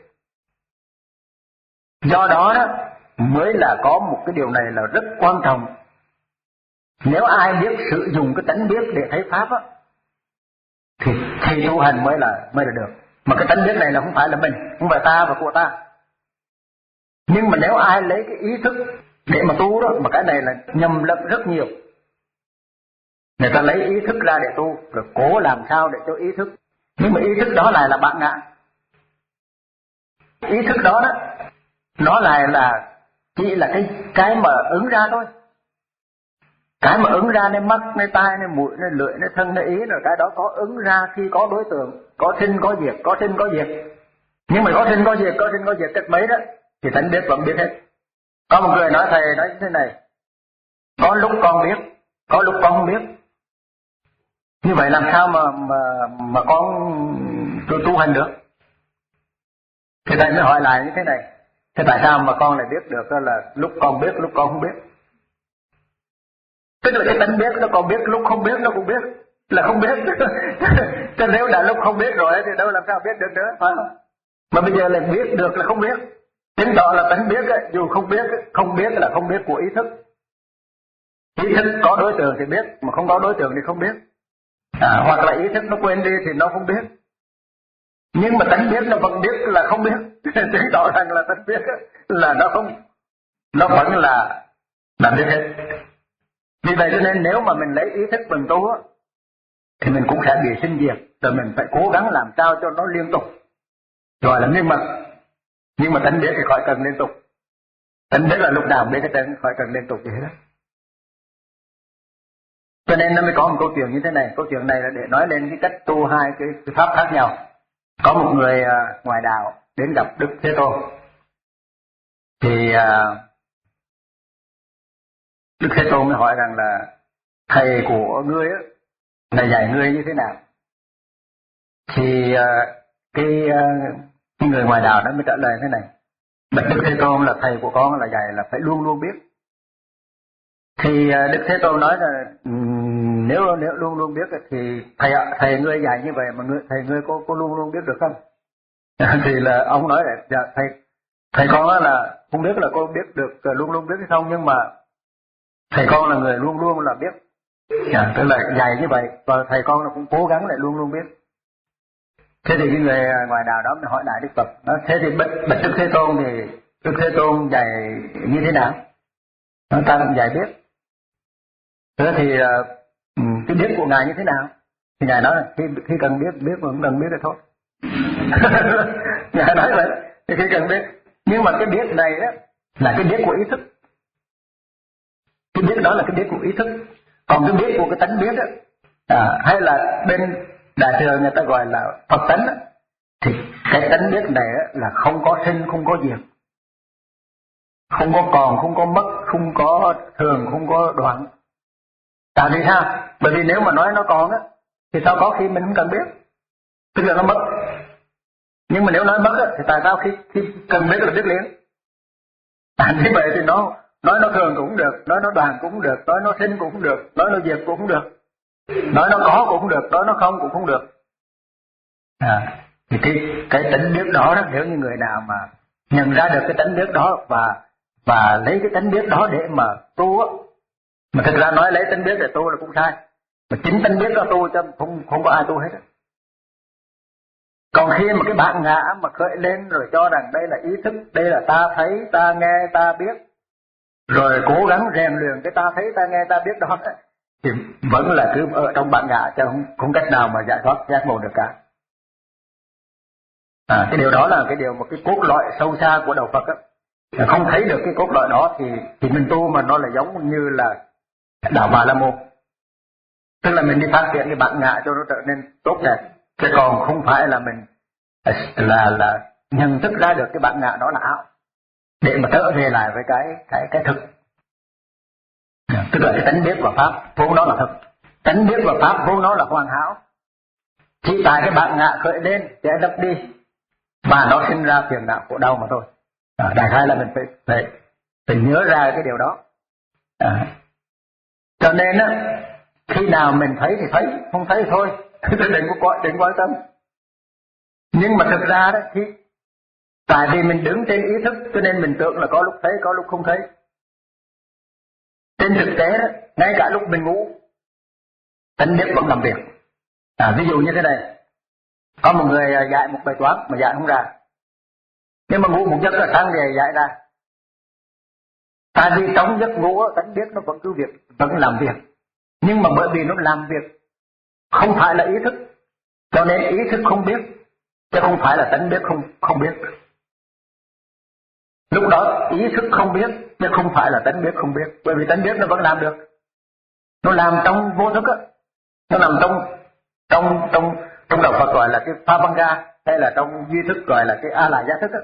Do đó đó mới là có một cái điều này là rất quan trọng. Nếu ai biết sử dụng cái tánh biết để thấy pháp á, thì thì tu hành mới là mới là được. Mà cái tánh biết này là không phải là mình, không phải ta và của ta. Nhưng mà nếu ai lấy cái ý thức để mà tu đó, mà cái này là nhầm lẫn rất nhiều. Người ta lấy ý thức ra để tu, rồi cố làm sao để cho ý thức. Nhưng mà ý thức đó lại là bạn ngã. Ý thức đó đó, nó lại là chỉ là cái cái mà ứng ra thôi. Cái mà ứng ra nên mắt, nên tai, nên mũi, nên lưỡi, nên thân, nên ý, rồi cái đó có ứng ra khi có đối tượng, có sinh có diệt, có sinh có diệt. Nhưng mà có sinh có diệt, có sinh có diệt cách mấy đó thì tánh biết vẫn biết hết. Có một người nói thầy nói như thế này: có lúc con biết, có lúc con không biết. Như vậy làm sao mà mà mà con tu, tu hành được? Thì thầy mới hỏi lại như thế này: thế tại sao mà con lại biết được là lúc con biết, lúc con không biết? Tức là cái tánh biết nó còn biết, lúc không biết nó cũng biết, là không biết. Chứ nếu đã lúc không biết rồi thì đâu làm sao biết được nữa, phải không? Mà bây giờ lại biết được là không biết. Chứng tỏ là tánh biết ấy, dù không biết, không biết là không biết của ý thức. Ý thức có đối tượng thì biết, mà không có đối tượng thì không biết. À, hoặc là ý thức nó quên đi thì nó không biết. Nhưng mà tánh biết nó vẫn biết là không biết. Chứng tỏ rằng là tánh biết là nó không, nó vẫn là là biết hết. Vì vậy cho nên nếu mà mình lấy ý thức mình tu á, thì mình cũng sẽ bị sinh diệt, rồi mình phải cố gắng làm sao cho nó liên tục. Rồi là nhưng mà nhưng mà tánh biết thì khỏi cần liên tục. Tánh biết là lúc nào biết cái tánh khỏi cần liên tục gì hết. Cho nên nó mới có một câu chuyện như thế này. Câu chuyện này là để nói lên cái cách tu hai cái, cái pháp khác nhau. Có một người uh, ngoài đạo đến gặp Đức Thế Tôn. Thì uh, Đức Thế Tôn mới hỏi rằng là thầy của ngươi á, là dạy ngươi như thế nào? Thì uh, cái, uh, cái người ngoài đạo đó mới trả lời thế này: bạch Đức Thế Tôn, là thầy của con là dạy là phải luôn luôn biết. Thì uh, Đức Thế Tôn nói là um, nếu nếu luôn luôn biết thì thầy thầy ngươi dạy như vậy mà ngươi, thầy ngươi có có luôn luôn biết được không? Thì là ông nói là dạ, thầy thầy con đó là không biết là cô biết được uh, luôn luôn biết hay không, nhưng mà thầy con là người luôn luôn là biết. À, tức là dạy như vậy, và thầy con nó cũng cố gắng lại luôn luôn biết. Thế thì cái người ngoài đạo đó mới hỏi lại Đức Phật: thế thì bạch, bạch Đức Thế Tôn thì Đức Thế Tôn dạy như thế nào? Nó ta cũng dạy biết. Thế thì uh, cái biết của ngài như thế nào? Thì ngài nói là khi khi cần biết biết mà không cần biết thì thôi. Ngài nói vậy, thì khi cần biết. Nhưng mà cái biết này đó là cái biết của ý thức. Cái biết đó là cái biết của ý thức. Còn cái biết của cái tánh biết đó, à, hay là bên Đại thừa người ta gọi là Phật tánh đó, thì cái tánh biết này đó là không có sinh, không có diệt, không có còn, không có mất, không có thường, không có đoạn. Tại vì sao? Bởi vì nếu mà nói nó còn á, thì sao có khi mình không cần biết, tức là nó mất. Nhưng mà nếu nói mất á, thì tại sao khi, khi cần biết là biết liền? À, như vậy thì nó nói nó thường cũng được, nói nó đoạn cũng được, nói nó sinh cũng được, nói nó diệt cũng được, nói nó có cũng được, nói nó không cũng không được. À, thì cái cái tánh biết đó, đó nếu như người nào mà nhận ra được cái tánh biết đó và và lấy cái tánh biết đó để mà tu á, mà thực ra nói lấy tánh biết để tu là cũng sai. Mà chính tánh biết đó tu cho không không có ai tu hết. Còn khi mà cái bản ngã mà khởi lên rồi cho rằng đây là ý thức, đây là ta thấy, ta nghe, ta biết, rồi cố gắng rèn luyện cái ta thấy, ta nghe, ta biết đó, thì vẫn là cứ ở trong bản ngã, chứ không, không cách nào mà giải thoát giác ngộ được cả. À, cái điều đó là cái điều một cái cốt lõi sâu xa của đạo Phật á. Không thấy được cái cốt lõi đó thì thì mình tu mà nó là giống như là đạo Bà La Môn. Tức là mình đi phát triển cái bản ngã cho nó trở nên tốt đẹp, chứ còn không phải là mình là là nhận thức ra được cái bản ngã đó là ảo để mà trở về lại với cái cái cái thực. Tức là cái tánh biết và pháp vốn nó là thực, tánh biết và pháp vốn nó là hoàn hảo. Chỉ tại cái bản ngã khởi lên để lấp đi và nó sinh ra phiền não khổ đau mà thôi. À, đại khái là mình phải phải, phải nhớ ra cái điều đó. À, cho nên á, khi nào mình thấy thì thấy, không thấy thì thôi, đừng có đừng quan tâm. Nhưng mà thực ra đó thì tại vì mình đứng trên ý thức cho nên mình tưởng là có lúc thấy có lúc không thấy. Trên thực tế đó, ngay cả lúc mình ngủ tánh biết vẫn làm việc. À, ví dụ như thế này, có một người dạy một bài toán mà dạy không ra, nhưng mà ngủ một giấc là sáng về dạy ra. Tại vì trong giấc ngủ tánh biết nó vẫn cứ việc, vẫn làm việc, nhưng mà bởi vì nó làm việc không phải là ý thức, cho nên ý thức không biết, chứ không phải là tánh biết không không biết. Lúc đó ý thức không biết, chứ không phải là tánh biết không biết, bởi vì tánh biết nó vẫn làm được. Nó làm trong vô thức á, nó nằm trong trong trong trong đạo Phật gọi là cái pha văn ga, hay là trong duy thức gọi là cái a lại gia thức á.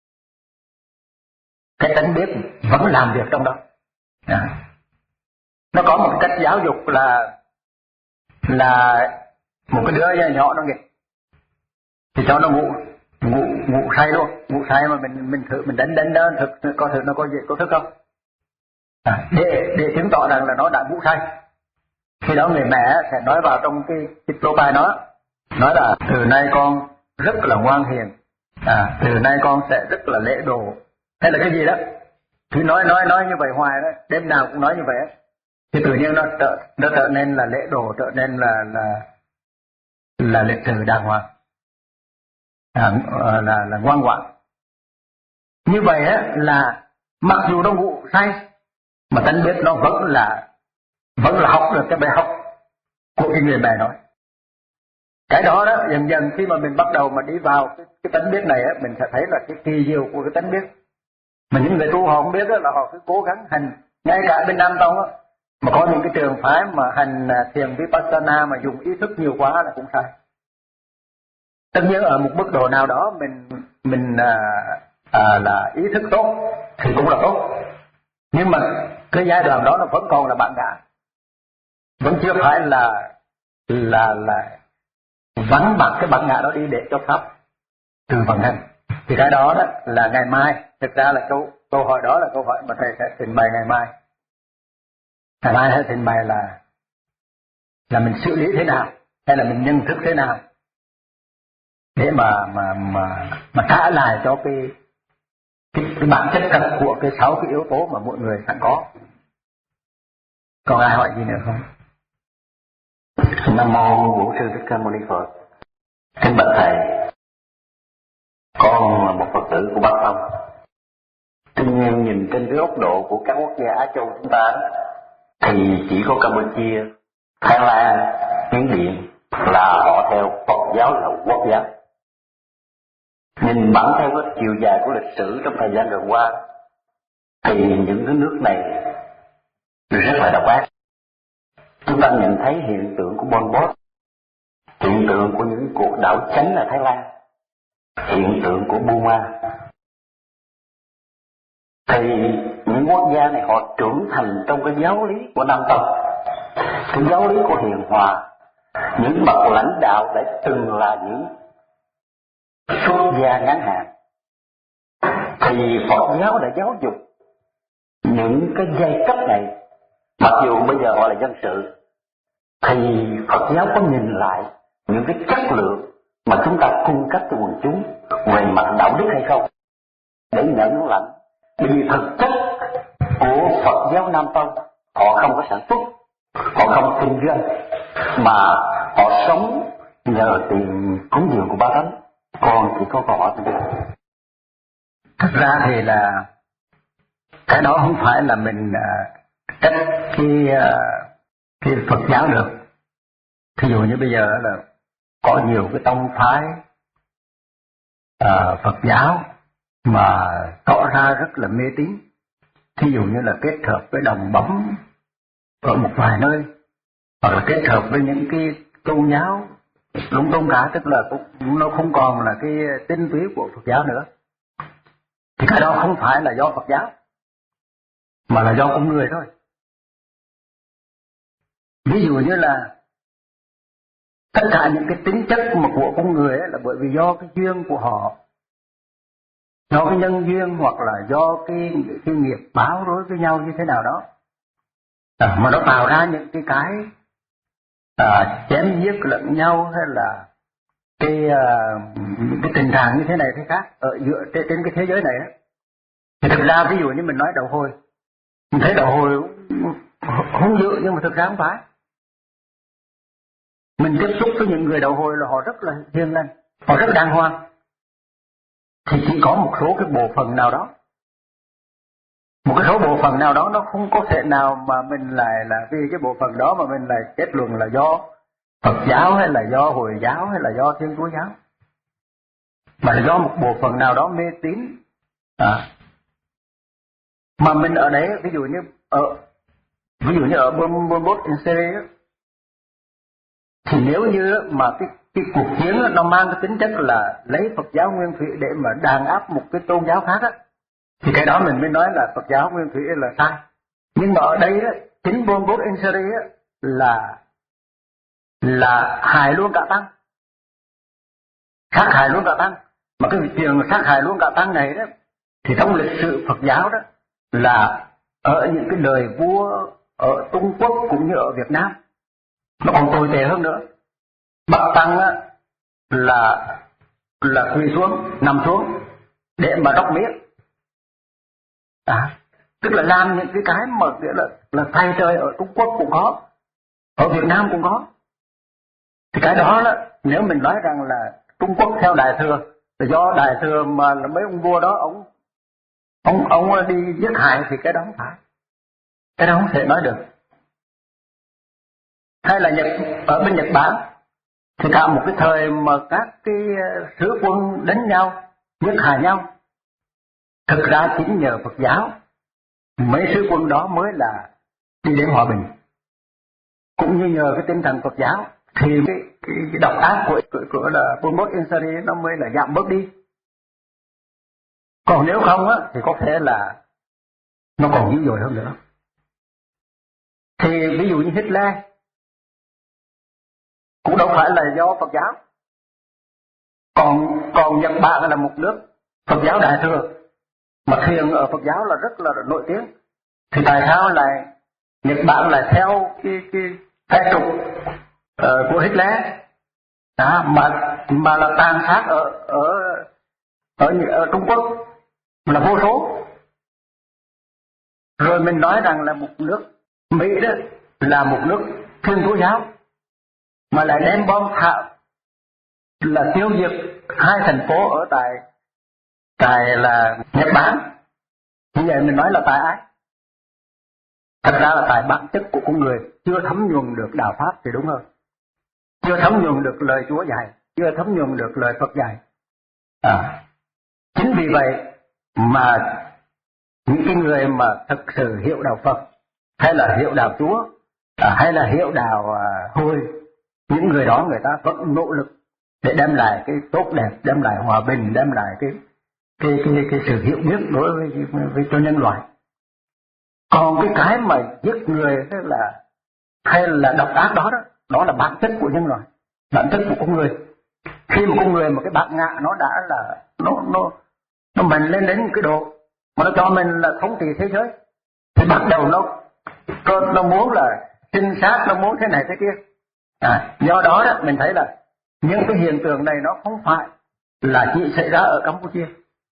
Cái tánh biết vẫn làm việc trong đó. À. Nó có một cách giáo dục là là một cái đứa nhỏ nó nghịch thì cho nó ngủ ngủ ngủ say luôn, ngủ say mà mình mình thử mình đánh đánh nó thực có thử nó có gì có thức không? À, để để chứng tỏ rằng là nó đã ngủ say. Khi đó người mẹ sẽ nói vào trong cái cái lỗ tai nó, nói là từ nay con rất là ngoan hiền, à, từ nay con sẽ rất là lễ độ, hay là cái gì đó. Thì nói nói nói như vậy hoài đó, đêm nào cũng nói như vậy, thì tự nhiên nó trở nó trở nên là lễ độ, trở nên là là là lịch sự đàng hoàng, à, là là ngoan ngoãn. Như vậy á là mặc dù nó ngủ say mà tánh biết nó vẫn là vẫn là học được cái bài học của cái người mẹ nói. Cái đó đó dần dần khi mà mình bắt đầu mà đi vào cái, cái tánh biết này á, mình sẽ thấy là cái kỳ diệu của cái tánh biết. Mà những người tu họ không biết đó, là họ cứ cố gắng hành. Ngay cả bên Nam Tông á, mà có những cái trường phái mà hành thiền Vipassana mà dùng ý thức nhiều quá là cũng sai. Tất nhiên ở một mức độ nào đó mình mình à, à, là ý thức tốt thì cũng là tốt, nhưng mà cái giai đoạn đó nó vẫn còn là bản ngã, vẫn chưa phải là là là vắng bặt cái bản ngã đó đi để cho pháp từ vận hành. Thì cái đó, đó là ngày mai, thực ra là câu câu hỏi đó là câu hỏi mà thầy sẽ trình bày ngày mai. Ngày mai sẽ trình bày là là mình xử lý thế nào, hay là mình nhận thức thế nào để mà mà mà mà trả lại cho cái cái, cái bản chất thật của cái sáu cái yếu tố mà mỗi người sẵn có. Còn ai hỏi gì nữa không? Nam mô Bổn Sư Thích Ca Mâu Ni Phật. Kính bạch thầy, con là một Phật tử của Bắc Tông. Tuy nhiên nhìn trên cái góc độ của các quốc gia Á Châu chúng ta thì chỉ có Campuchia, Thái Lan, Miến Điện là họ theo Phật giáo là quốc giáo. Nhìn bắn theo cái chiều dài của lịch sử trong thời gian gần qua thì những cái nước này rất là độc ác. Chúng ta nhận thấy hiện tượng của Pol Pot, hiện tượng của những cuộc đảo chánh ở Thái Lan, hiện tượng của Burma. Thì những quốc gia này họ trưởng thành trong cái giáo lý của Nam Tông, cái giáo lý của hiền hòa. Những bậc lãnh đạo đã từng là những xuất gia ngắn hạn, thì Phật giáo đã giáo dục những cái giai cấp này. Mặc dù bây giờ họ là dân sự, thì Phật giáo có nhìn lại những cái chất lượng mà chúng ta cung cấp cho quần chúng về mặt đạo đức hay không, để nhận lãnh. Bởi vì thực chất của Phật giáo Nam Tông, họ không có sản xuất, họ không kinh doanh, mà họ sống nhờ tiền cúng dường của Ba Thánh. Còn chỉ có câu hỏi thôi. Thật ra thì là cái đó không phải là mình uh, trách cái uh, cái Phật giáo được. Thí dụ như bây giờ là có nhiều cái tông phái uh, Phật giáo mà tỏ ra rất là mê tín. Thí dụ như là kết hợp với đồng bóng ở một vài nơi, hoặc là kết hợp với những cái tôn giáo lung tung cả, tức là cũng, nó không còn là cái tinh túy của Phật giáo nữa. Thì cái đó không phải là do Phật giáo, mà là do con người thôi. Ví dụ như là tất cả những cái tính chất mà của con người ấy là bởi vì do cái duyên của họ, do cái nhân duyên, hoặc là do cái, cái nghiệp báo đối với nhau như thế nào đó, à, mà nó tạo ra những cái cái à, chém giết lẫn nhau, hay là cái uh, cái tình trạng như thế này thế khác ở dựa trên, trên cái thế giới này đó. Thì thực ra ví dụ như mình nói đầu hồi, mình thấy đầu hồi hung dữ nhưng mà thực ra không phải. Mình tiếp xúc với những người đầu hồi là họ rất là hiền lành, họ rất đàng hoàng. Thì chỉ có một số cái bộ phận nào đó, một cái số bộ phận nào đó nó không có thể nào mà mình lại là vì cái bộ phận đó mà mình lại kết luận là do Phật giáo hay là do Hồi giáo hay là do Thiên Chúa giáo, mà là do một bộ phận nào đó mê tín. À. Mà mình ở đấy, ví dụ như ở ví dụ như ở Pol Pot in Syria, thì nếu như mà cái cái cuộc chiến nó mang cái tính chất là lấy Phật giáo nguyên thủy để mà đàn áp một cái tôn giáo khác á, thì cái đó mình mới nói là Phật giáo nguyên thủy là sai. Nhưng mà ở đây đó, chính Pol Pot in Syria là là hại luôn cả tăng, sát hại luôn cả tăng. Mà cái chuyện sát hại luôn cả tăng này đó, thì trong lịch sử Phật giáo đó là ở những cái đời vua ở Trung Quốc cũng như ở Việt Nam nó còn tồi tệ hơn nữa. Bắt tăng á, là là quỳ xuống, nằm xuống để mà đốc miết. À, tức là làm những cái cái mà là là thay trời ở Trung Quốc cũng có, ở Việt Nam cũng có. Thì cái đó là nếu mình nói rằng là Trung Quốc theo Đại Thừa là do Đại Thừa mà là mấy ông vua đó ông ông ông đi giết hại, thì cái đó không phải, cái đó không thể nói được. Hay là Nhật, ở bên Nhật Bản thì cả một cái thời mà các cái sứ quân đánh nhau, giết hại nhau, thực ra chính nhờ Phật giáo mấy sứ quân đó mới là đi đến hòa bình. Cũng như nhờ cái tinh thần Phật giáo thì cái, cái, cái độc ác của, của, của là Pol Pot in Syria nó mới là giảm bớt đi. Còn nếu không á thì có thể là nó còn dữ dội hơn nữa. Thì ví dụ như Hitler cũng đâu phải là do Phật giáo. Còn còn Nhật Bản là một nước Phật giáo Đại Thừa, mà thiền ở Phật giáo là rất là nổi tiếng. Thì tại sao lại Nhật Bản lại theo cái cái cái trục uh, của Hitler đó, mà mà là tàn sát ở ở ở ở Trung Quốc là vô số. Rồi mình nói rằng là một nước Mỹ đó là một nước Thiên Chúa giáo mà lại đem bom thả là tiêu diệt hai thành phố ở tại tại là Nhật Bản. Như vậy mình nói là tại ai? Thật ra là tại bản chất của con người chưa thấm nhuần được đạo pháp thì đúng hơn, chưa thấm nhuần được lời Chúa dạy, chưa thấm nhuần được lời Phật dạy. À, chính vì vậy mà những cái người mà thực sự hiểu đạo Phật hay là hiểu đạo Chúa à, hay là hiểu đạo à, Hồi, những người đó người ta vẫn nỗ lực để đem lại cái tốt đẹp, đem lại hòa bình, đem lại cái cái cái, cái sự hiểu biết đối với, với, với cho nhân loại. Còn cái cái mà giết người hay là hay là độc ác đó đó, đó là bản chất của nhân loại, bản chất của con người. Khi mà con người mà cái bản ngã nó đã là nó nó nó mạnh lên đến cái độ mà nó cho mình là thống trị thế giới, thì bắt đầu nó nó muốn là trinh sát, nó muốn thế này thế kia. À, do đó đó mình thấy là những cái hiện tượng này nó không phải là chỉ xảy ra ở Campuchia,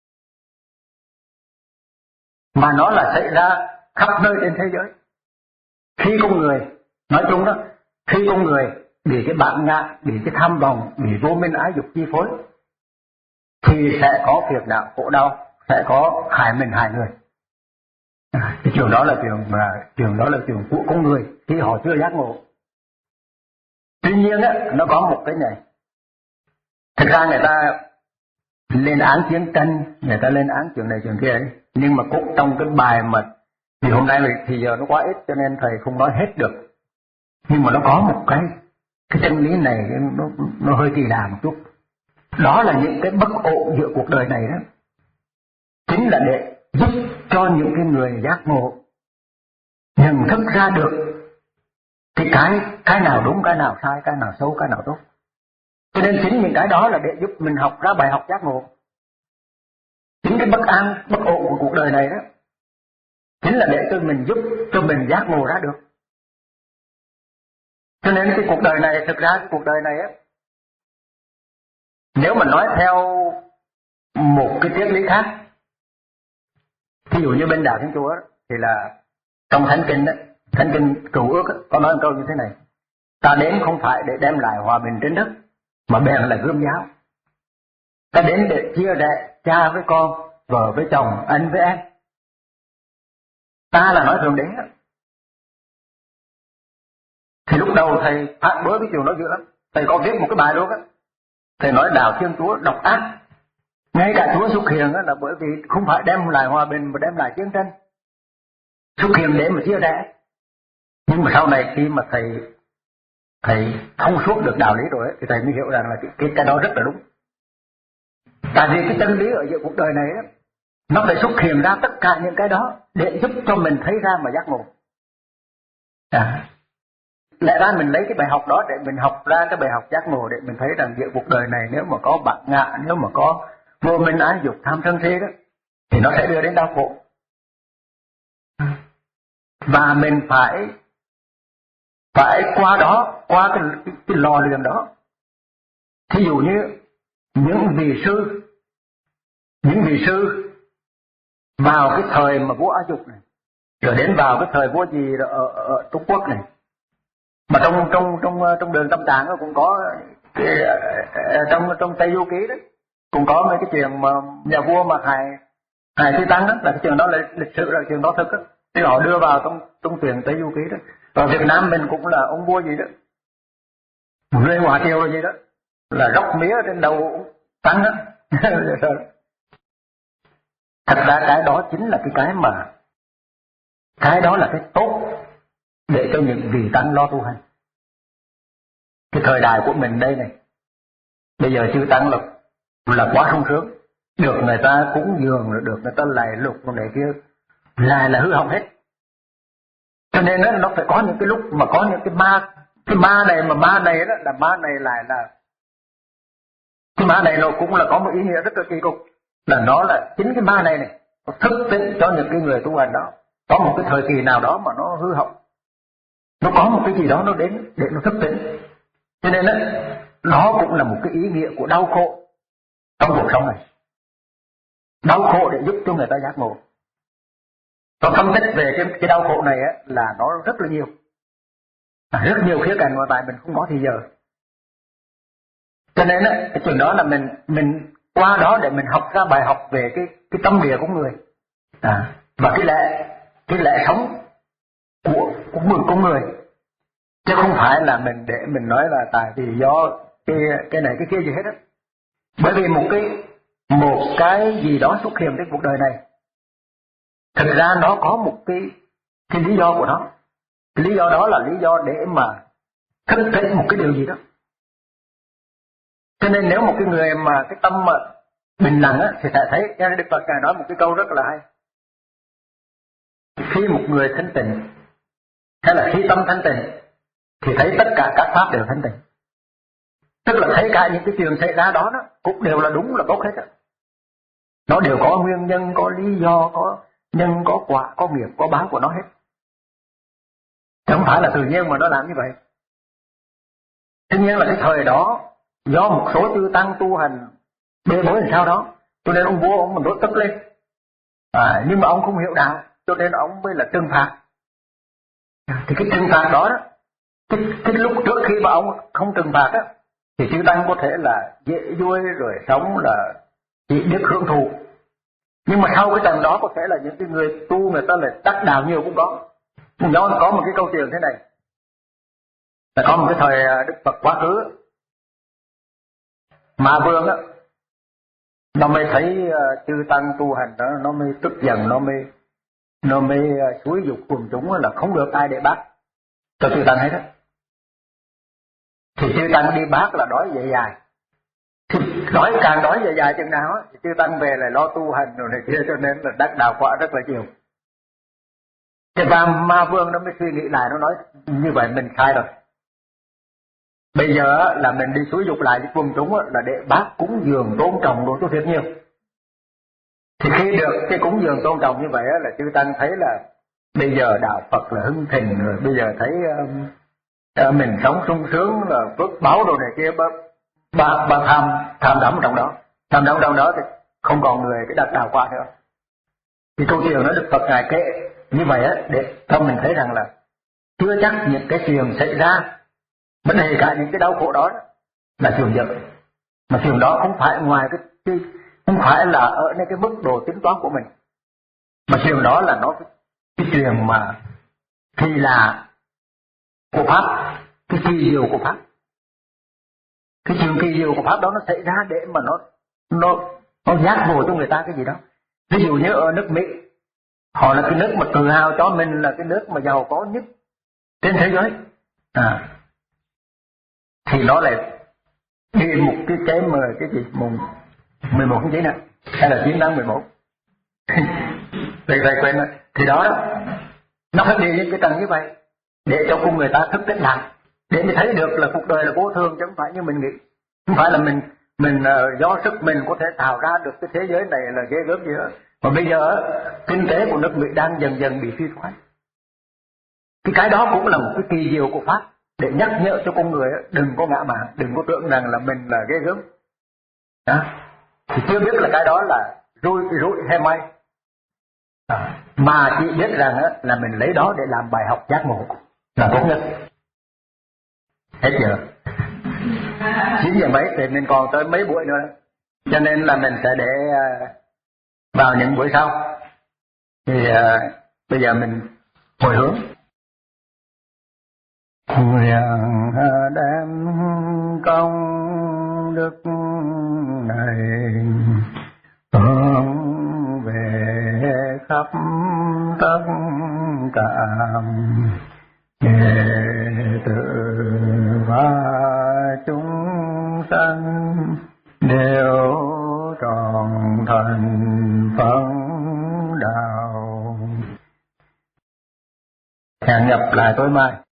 mà nó là xảy ra khắp nơi trên thế giới. Khi con người, nói chung đó, khi con người bị cái bản ngã, bị cái tham vọng, bị vô minh ái dục chi phối, thì sẽ có việc đạo khổ đau, sẽ có hại mình hại người. À, cái chuyện đó là chuyện mà chuyện đó là chuyện của con người khi họ chưa giác ngộ. Tuy nhiên á, nó có một cái này. Thực ra người ta lên án chiến tranh, người ta lên án chuyện này chuyện kia ấy, nhưng mà cũng trong cái bài mà thì hôm nay thì giờ nó quá ít cho nên thầy không nói hết được. Nhưng mà nó có một cái cái chân lý này nó nó hơi kỳ lạ một chút. Đó là những cái bất ổn giữa cuộc đời này đó, chính là để giúp cho những cái người giác ngộ nhận thức ra được cái cái cái nào đúng, cái nào sai, cái nào xấu, cái nào tốt. Cho nên chính những cái đó là để giúp mình học ra bài học giác ngộ. Chính cái bất an, bất ổn của cuộc đời này đó chính là để cho mình giúp cho mình giác ngộ ra được. Cho nên cái cuộc đời này, thực ra cái cuộc đời này á, Nếu mà nói theo một cái triết lý khác, ví dụ như bên đạo Thiên Chúa thì là trong Thánh Kinh đó, Thánh Kinh Cựu Ước đó, có nói một câu như thế này: ta đến không phải để đem lại hòa bình trên đất, mà bèn là gươm giáo. Ta đến để chia rẽ cha với con, vợ với chồng, anh với em. Ta là nói Thượng Đế. Thì lúc đầu thầy phản đối cái chuyện đó dữ lắm. Thầy có viết một cái bài luôn á. Thầy nói đạo Thiên Chúa độc ác. Ngay cả Chúa xuất hiện là bởi vì không phải đem lại hòa bình mà đem lại chiến tranh. Xuất hiện để mà chia rẽ. Nhưng mà sau này khi mà thầy thầy thông suốt được đạo lý rồi ấy, thì thầy mới hiểu rằng là cái, cái, cái đó rất là đúng. Tại vì cái chân lý ở giữa cuộc đời này ấy, nó phải xuất hiện ra tất cả những cái đó để giúp cho mình thấy ra mà giác ngộ. À, lẽ ra mình lấy cái bài học đó để mình học ra cái bài học giác ngộ, để mình thấy rằng giữa cuộc đời này nếu mà có bạc ngạ, nếu mà có vô minh ái dục tham sân si đó, thì nó sẽ đưa đến đau khổ. Và mình phải phải qua đó, qua cái, cái, cái lò luyện đó. Thí dụ như những vị sư, những vị sư vào cái thời mà vua A Dục này, rồi đến vào cái thời vua gì ở, ở Trung Quốc này, mà trong trong trong trong đường Tâm Tạng cũng có cái, trong trong Tây Du Ký đó cũng có mấy cái chuyện mà nhà vua mà hại hại Thi Tăng đó, là cái chuyện đó là lịch sử, là chuyện đó thực đó. Thì họ đưa vào trong trong truyện Tây Du Ký đó. Và Việt Nam mình cũng là ông vua gì đó, Lê Hòa Triều là gì đó, là róc mía trên đầu Tăng đó. Thật ra cái đó chính là cái cái mà cái đó là cái tốt để cho những vị Tăng lo tu hành. Cái thời đại của mình đây này, bây giờ chư Tăng là là quá sung sướng, được người ta cúng dường, rồi được người ta lạy lục con này kia, lại là hư hỏng hết. Cho nên đó, nó phải có những cái lúc mà có những cái ma, cái ma này mà ma này đó là ma này lại là cái ma này nó cũng là có một ý nghĩa rất là kỳ cục, là nó là chính cái ma này này nó thức tỉnh cho những cái người tu hành đó. Có một cái thời kỳ nào đó mà nó hư hỏng, nó có một cái gì đó nó đến để nó thức tỉnh. Cho nên đó, nó cũng là một cái ý nghĩa của đau khổ trong cuộc sống này. Đau khổ để giúp cho người ta giác ngộ. Tôi phân tích về cái, cái đau khổ này á, là nó rất là nhiều, à, rất nhiều khía cạnh, mà tại mình không có thì giờ. Cho nên á, cái chuyện đó là mình mình qua đó để mình học ra bài học về cái cái tâm địa của người, à, và cái lẽ cái lẽ sống của của người, của người. Chứ không phải là mình để mình nói là tại vì do cái cái này cái kia gì hết á. Bởi vì một cái một cái gì đó xuất hiện trên cuộc đời này, thực ra nó có một cái cái lý do của nó. Cái lý do đó là lý do để mà thức tỉnh một cái điều gì đó. Cho nên nếu một cái người mà cái tâm mà bình lặng á, thì sẽ thấy, Đức Phật Ngài nói một cái câu rất là hay: khi một người thanh tịnh, hay là khi tâm thanh tịnh, thì thấy tất cả các pháp đều thanh tịnh. Tức là thấy cả những cái chuyện xảy ra đó, đó cũng đều là đúng, là tốt hết á. Nó đều có nguyên nhân, có lý do, có nhân, có quả, có nghiệp, có báo của nó hết. Chứ không phải là tự nhiên mà nó làm như vậy. Tất nhiên là cái thời đó do một số chư tăng tu hành bê bối làm sao đó, cho nên ông vua ông mình đốt tức lên, à, nhưng mà ông không hiểu đạo, cho nên ông mới là trừng phạt. Thì cái trừng phạt đó, đó cái, cái lúc trước khi mà ông không trừng phạt á, thì chư tăng có thể là dễ vui rồi sống là chỉ biết hưởng thụ. Nhưng mà sau cái tầng đó có thể là những cái người tu người ta lại đắc đạo nhiều cũng có. Nó có một cái câu chuyện thế này, là có một cái thời Đức Phật quá khứ, Ma Vương á, nó mới thấy uh, chư tăng tu hành đó, nó mới tức giận, nó mới nó mới uh, xúi dục quần chúng là không được ai để bác cho chư tăng hết á. Thì chư tăng đi bác là đói dài dài, thì đói càng đói dài dài chừng nào á, thì chư tăng về lại lo tu hành rồi này kia, cho nên là đắc đạo quả rất là nhiều. Thì và Ma Vương nó mới suy nghĩ lại, nó nói như vậy mình sai rồi. Bây giờ là mình đi xúi dục lại với quần chúng là để bác cúng dường tôn trọng đối với thiệt nhiều. Thì khi được cái cúng dường tôn trọng như vậy là chư tăng thấy là bây giờ đạo Phật là hưng thịnh rồi, bây giờ thấy uh, uh, mình sống sung sướng là phước báo đồ này kia, ba ba tham tham đắm trong đó, tham đắm trong đó thì không còn người cái đặt đào qua nữa. Thì câu chuyện nó được Phật ngài kể như vậy á, để cho mình thấy rằng là chưa chắc những cái chuyện xảy ra, vấn đề cả những cái đau khổ đó, đó là chuyện dở, mà chuyện đó không phải ngoài cái, cái không phải là ởในcái mức độ tính toán của mình, mà chuyện đó là nó cái chuyện mà kỳ lạ của pháp, cái kỳ diệu của pháp. Cái chuyện kỳ diệu của pháp đó nó xảy ra để mà nó nó nó giác ngộ cho người ta cái gì đó. Ví dụ như ở nước Mỹ, họ là cái nước mà tự hào cho mình là cái nước mà giàu có nhất trên thế giới, à, thì nó lại đi một cái cái mà cái gì mùng mười một tháng chín nè, hay là chín tháng mười một thầy thầy quên rồi. Thì đó, đó nó phải đi những cái tầng như vậy để cho con người ta thức tỉnh lại, để mình thấy được là cuộc đời là vô thường chứ không phải như mình nghĩ, không phải là mình mình uh, do sức mình có thể tạo ra được cái thế giới này là ghê gớm gì đó. Mà bây giờ kinh tế của nước Mỹ đang dần dần bị suy thoái. Cái cái đó cũng là một cái kỳ diệu của pháp để nhắc nhở cho con người đừng có ngã mạn, đừng có tưởng rằng là mình là ghê gớm. Đó. Thì chưa biết là cái đó là rủi rủi hay may, à, mà chỉ biết rằng á, là mình lấy đó để làm bài học giác ngộ là tốt nhất. Hết giờ chín giờ mấy thì mình còn tới mấy buổi nữa, cho nên là mình sẽ để uh, vào những buổi sau. Thì uh, bây giờ mình hồi hướng nguyện đem công đức này hướng về khắp tất cả đệ tử và chúng sanh đều tròn thành phân đạo. Hẹn gặp lại tối mai.